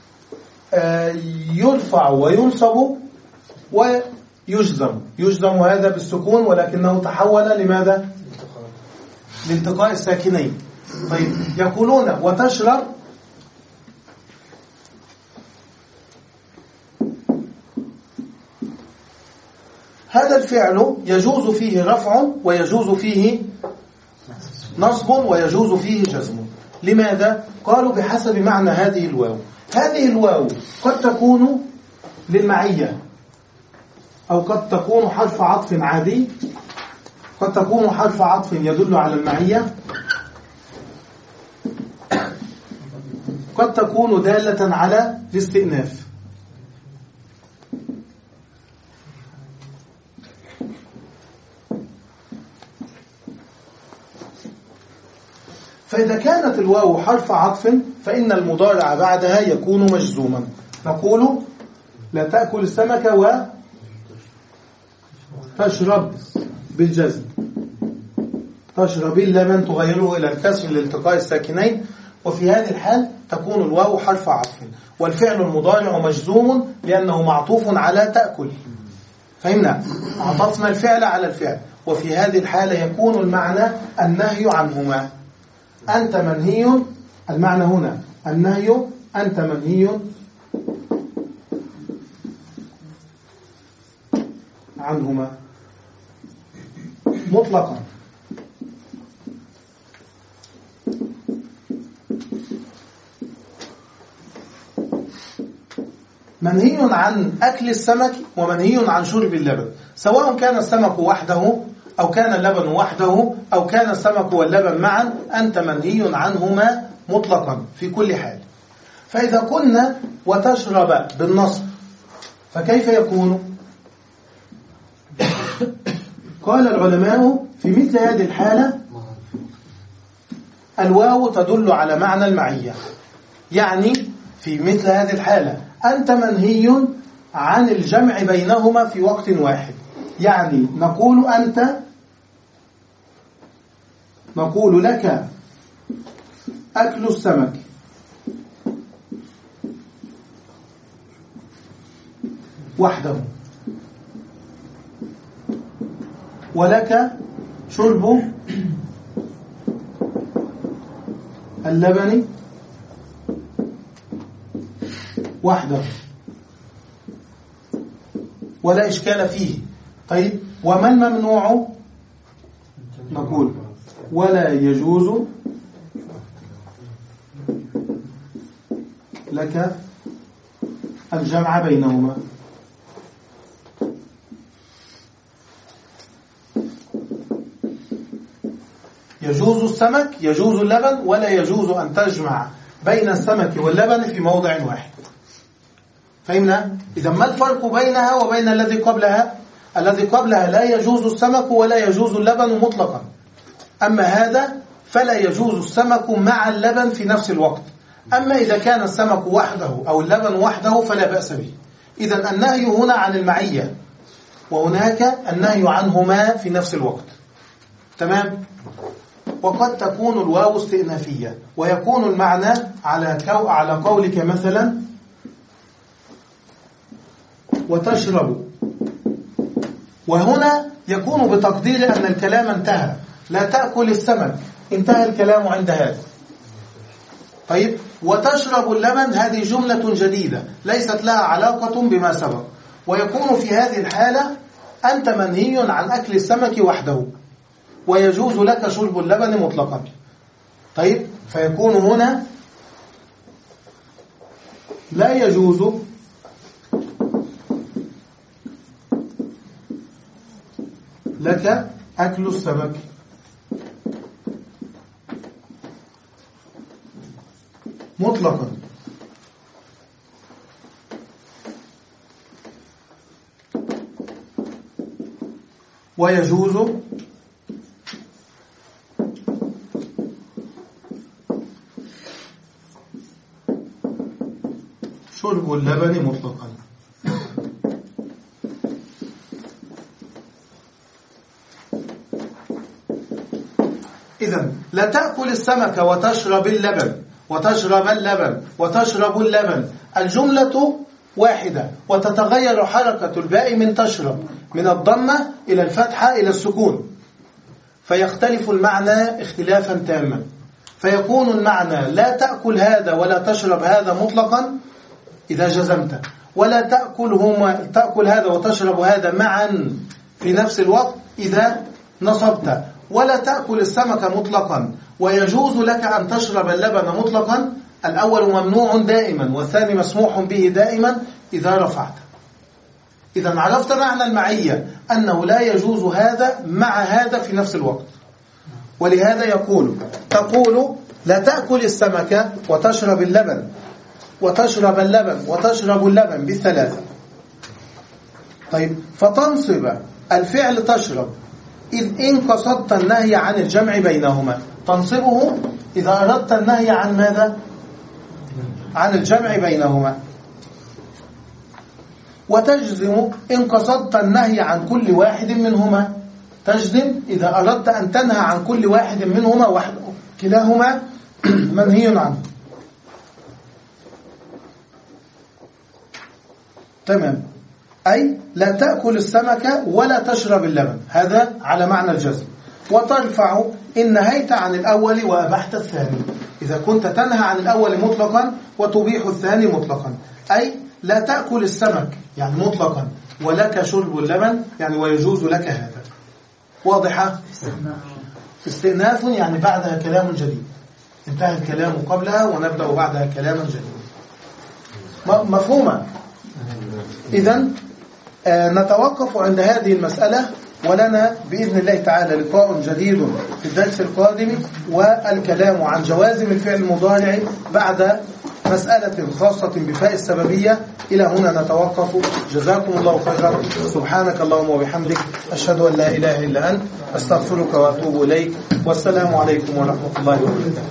يرفع وينصب ويجزم. يجزم هذا بالسكون ولكنه تحول لماذا؟ لالتقاء الساكنين. طيب، يقولون وتشرب هذا الفعل يجوز فيه رفع ويجوز فيه نصب ويجوز فيه جزم. لماذا؟ قالوا بحسب معنى هذه الواو. هذه الواو قد تكون للمعية، أو قد تكون حرف عطف عادي، قد تكون حرف عطف يدل على المعية، قد تكون دالة على الاستئناف. فإذا كانت الواو حرف عطف فإن المضارع بعدها يكون مجزوما. نقول لا تأكل السمك وتشرب بالجزم، تشرب اللبن تغيره إلى الكسر لالتقاء الساكنين، وفي هذه الحال تكون الواو حرف عطف والفعل المضارع مجزوم لأنه معطوف على تأكل. فهمنا؟ عطفنا الفعل على الفعل، وفي هذه الحالة يكون المعنى النهي عنهما. أنت منهي، المعنى هنا النهي، أنت منهي عنهما مطلقا. منهي عن أكل السمك ومنهي عن شرب اللبن، سواء كان السمك وحده أو كان اللبن وحده أو كان السمك واللبن معا، أنت منهي عنهما مطلقا في كل حال. فإذا كنا وتشرب بالنصب فكيف يكون؟ قال العلماء في مثل هذه الحالة الواو تدل على معنى المعية. يعني في مثل هذه الحالة أنت منهي عن الجمع بينهما في وقت واحد. يعني نقول أنت، نقول لك أكل السمك، وحده، ولك شرب اللبن وحده، ولا إشكال فيه. طيب وما الممنوع؟ نقول ولا يجوز لك الجمع بينهما. يجوز السمك، يجوز اللبن، ولا يجوز أن تجمع بين السمك واللبن في موضع واحد. فهمنا؟ إذا ما الفرق بينها وبين الذي قبلها؟ الذي قبلها لا يجوز السمك ولا يجوز اللبن مطلقا، أما هذا فلا يجوز السمك مع اللبن في نفس الوقت. أما إذا كان السمك وحده أو اللبن وحده فلا بأس به. إذا النهي هنا عن المعية، وهناك النهي عنهما في نفس الوقت. تمام؟ وقد تكون الواو استئنافية، ويكون المعنى على كو على قولك مثلا وتشرب، وهنا يكون بتقدير أن الكلام انتهى. لا تأكل السمك، انتهى الكلام عند هذا. طيب وتشرب اللبن هذه جملة جديدة ليست لها علاقة بما سبق، ويكون في هذه الحالة أنت منهي عن أكل السمك وحده ويجوز لك شرب اللبن مطلقا. طيب فيكون هنا لا يجوز لك أكل السمك مطلقا، ويجوز شرب اللبن مطلقا. إذن لا تأكل السمك وتشرب اللبن وتشرب اللبن وتشرب اللبن، الجملة واحدة وتتغير حركة الباء من تشرب من الضمة إلى الفتحة إلى السكون، فيختلف المعنى اختلافا تاما. فيكون المعنى لا تأكل هذا ولا تشرب هذا مطلقا إذا جزمت، ولا تأكلهما تأكل هذا وتشرب هذا معا في نفس الوقت إذا نصبت. ولا تأكل السمك مطلقا، ويجوز لك أن تشرب اللبن مطلقا. الأول ممنوع دائما، والثاني مسموح به دائما إذا رفعت. إذا عرفت معنى المعية، أنه لا يجوز هذا مع هذا في نفس الوقت. ولهذا يقول تقول لا تأكل السمك وتشرب اللبن، وتشرب اللبن وتشرب اللبن بالثلاثة. طيب، فتنصب الفعل تشرب إذ إن قصدت النهي عن الجمع بينهما. تنصبه إذا أردت النهي عن ماذا؟ عن الجمع بينهما. وتجزم إن قصدت النهي عن كل واحد منهما. تجزم إذا أردت أن تنهى عن كل واحد منهما وحده، كلاهما منهي عنه. تمام. أي لا تأكل السمك ولا تشرب اللبن، هذا على معنى الجزم. وترفع إن نهيت عن الأول وأبحت الثاني، إذا كنت تنهى عن الأول مطلقا وتبيح الثاني مطلقا. أي لا تأكل السمك يعني مطلقا، ولك شرب اللبن يعني ويجوز لك هذا. واضحة؟ استئناف يعني بعدها كلام جديد، انتهى الكلام قبلها ونبدأ بعدها كلاما جديدا. مفهومة؟ إذن آه نتوقف عند هذه المسألة، ولنا بإذن الله تعالى لقاء جديد في الدرس القادم، والكلام عن جوازم الفعل المضارع بعد مسألة خاصة بفاء السببية. إلى هنا نتوقف. جزاكم الله خيرا. سبحانك اللهم وبحمدك، أشهد أن لا إله إلا أنت، أستغفرك وأتوب إليك. والسلام عليكم ورحمة الله وبركاته.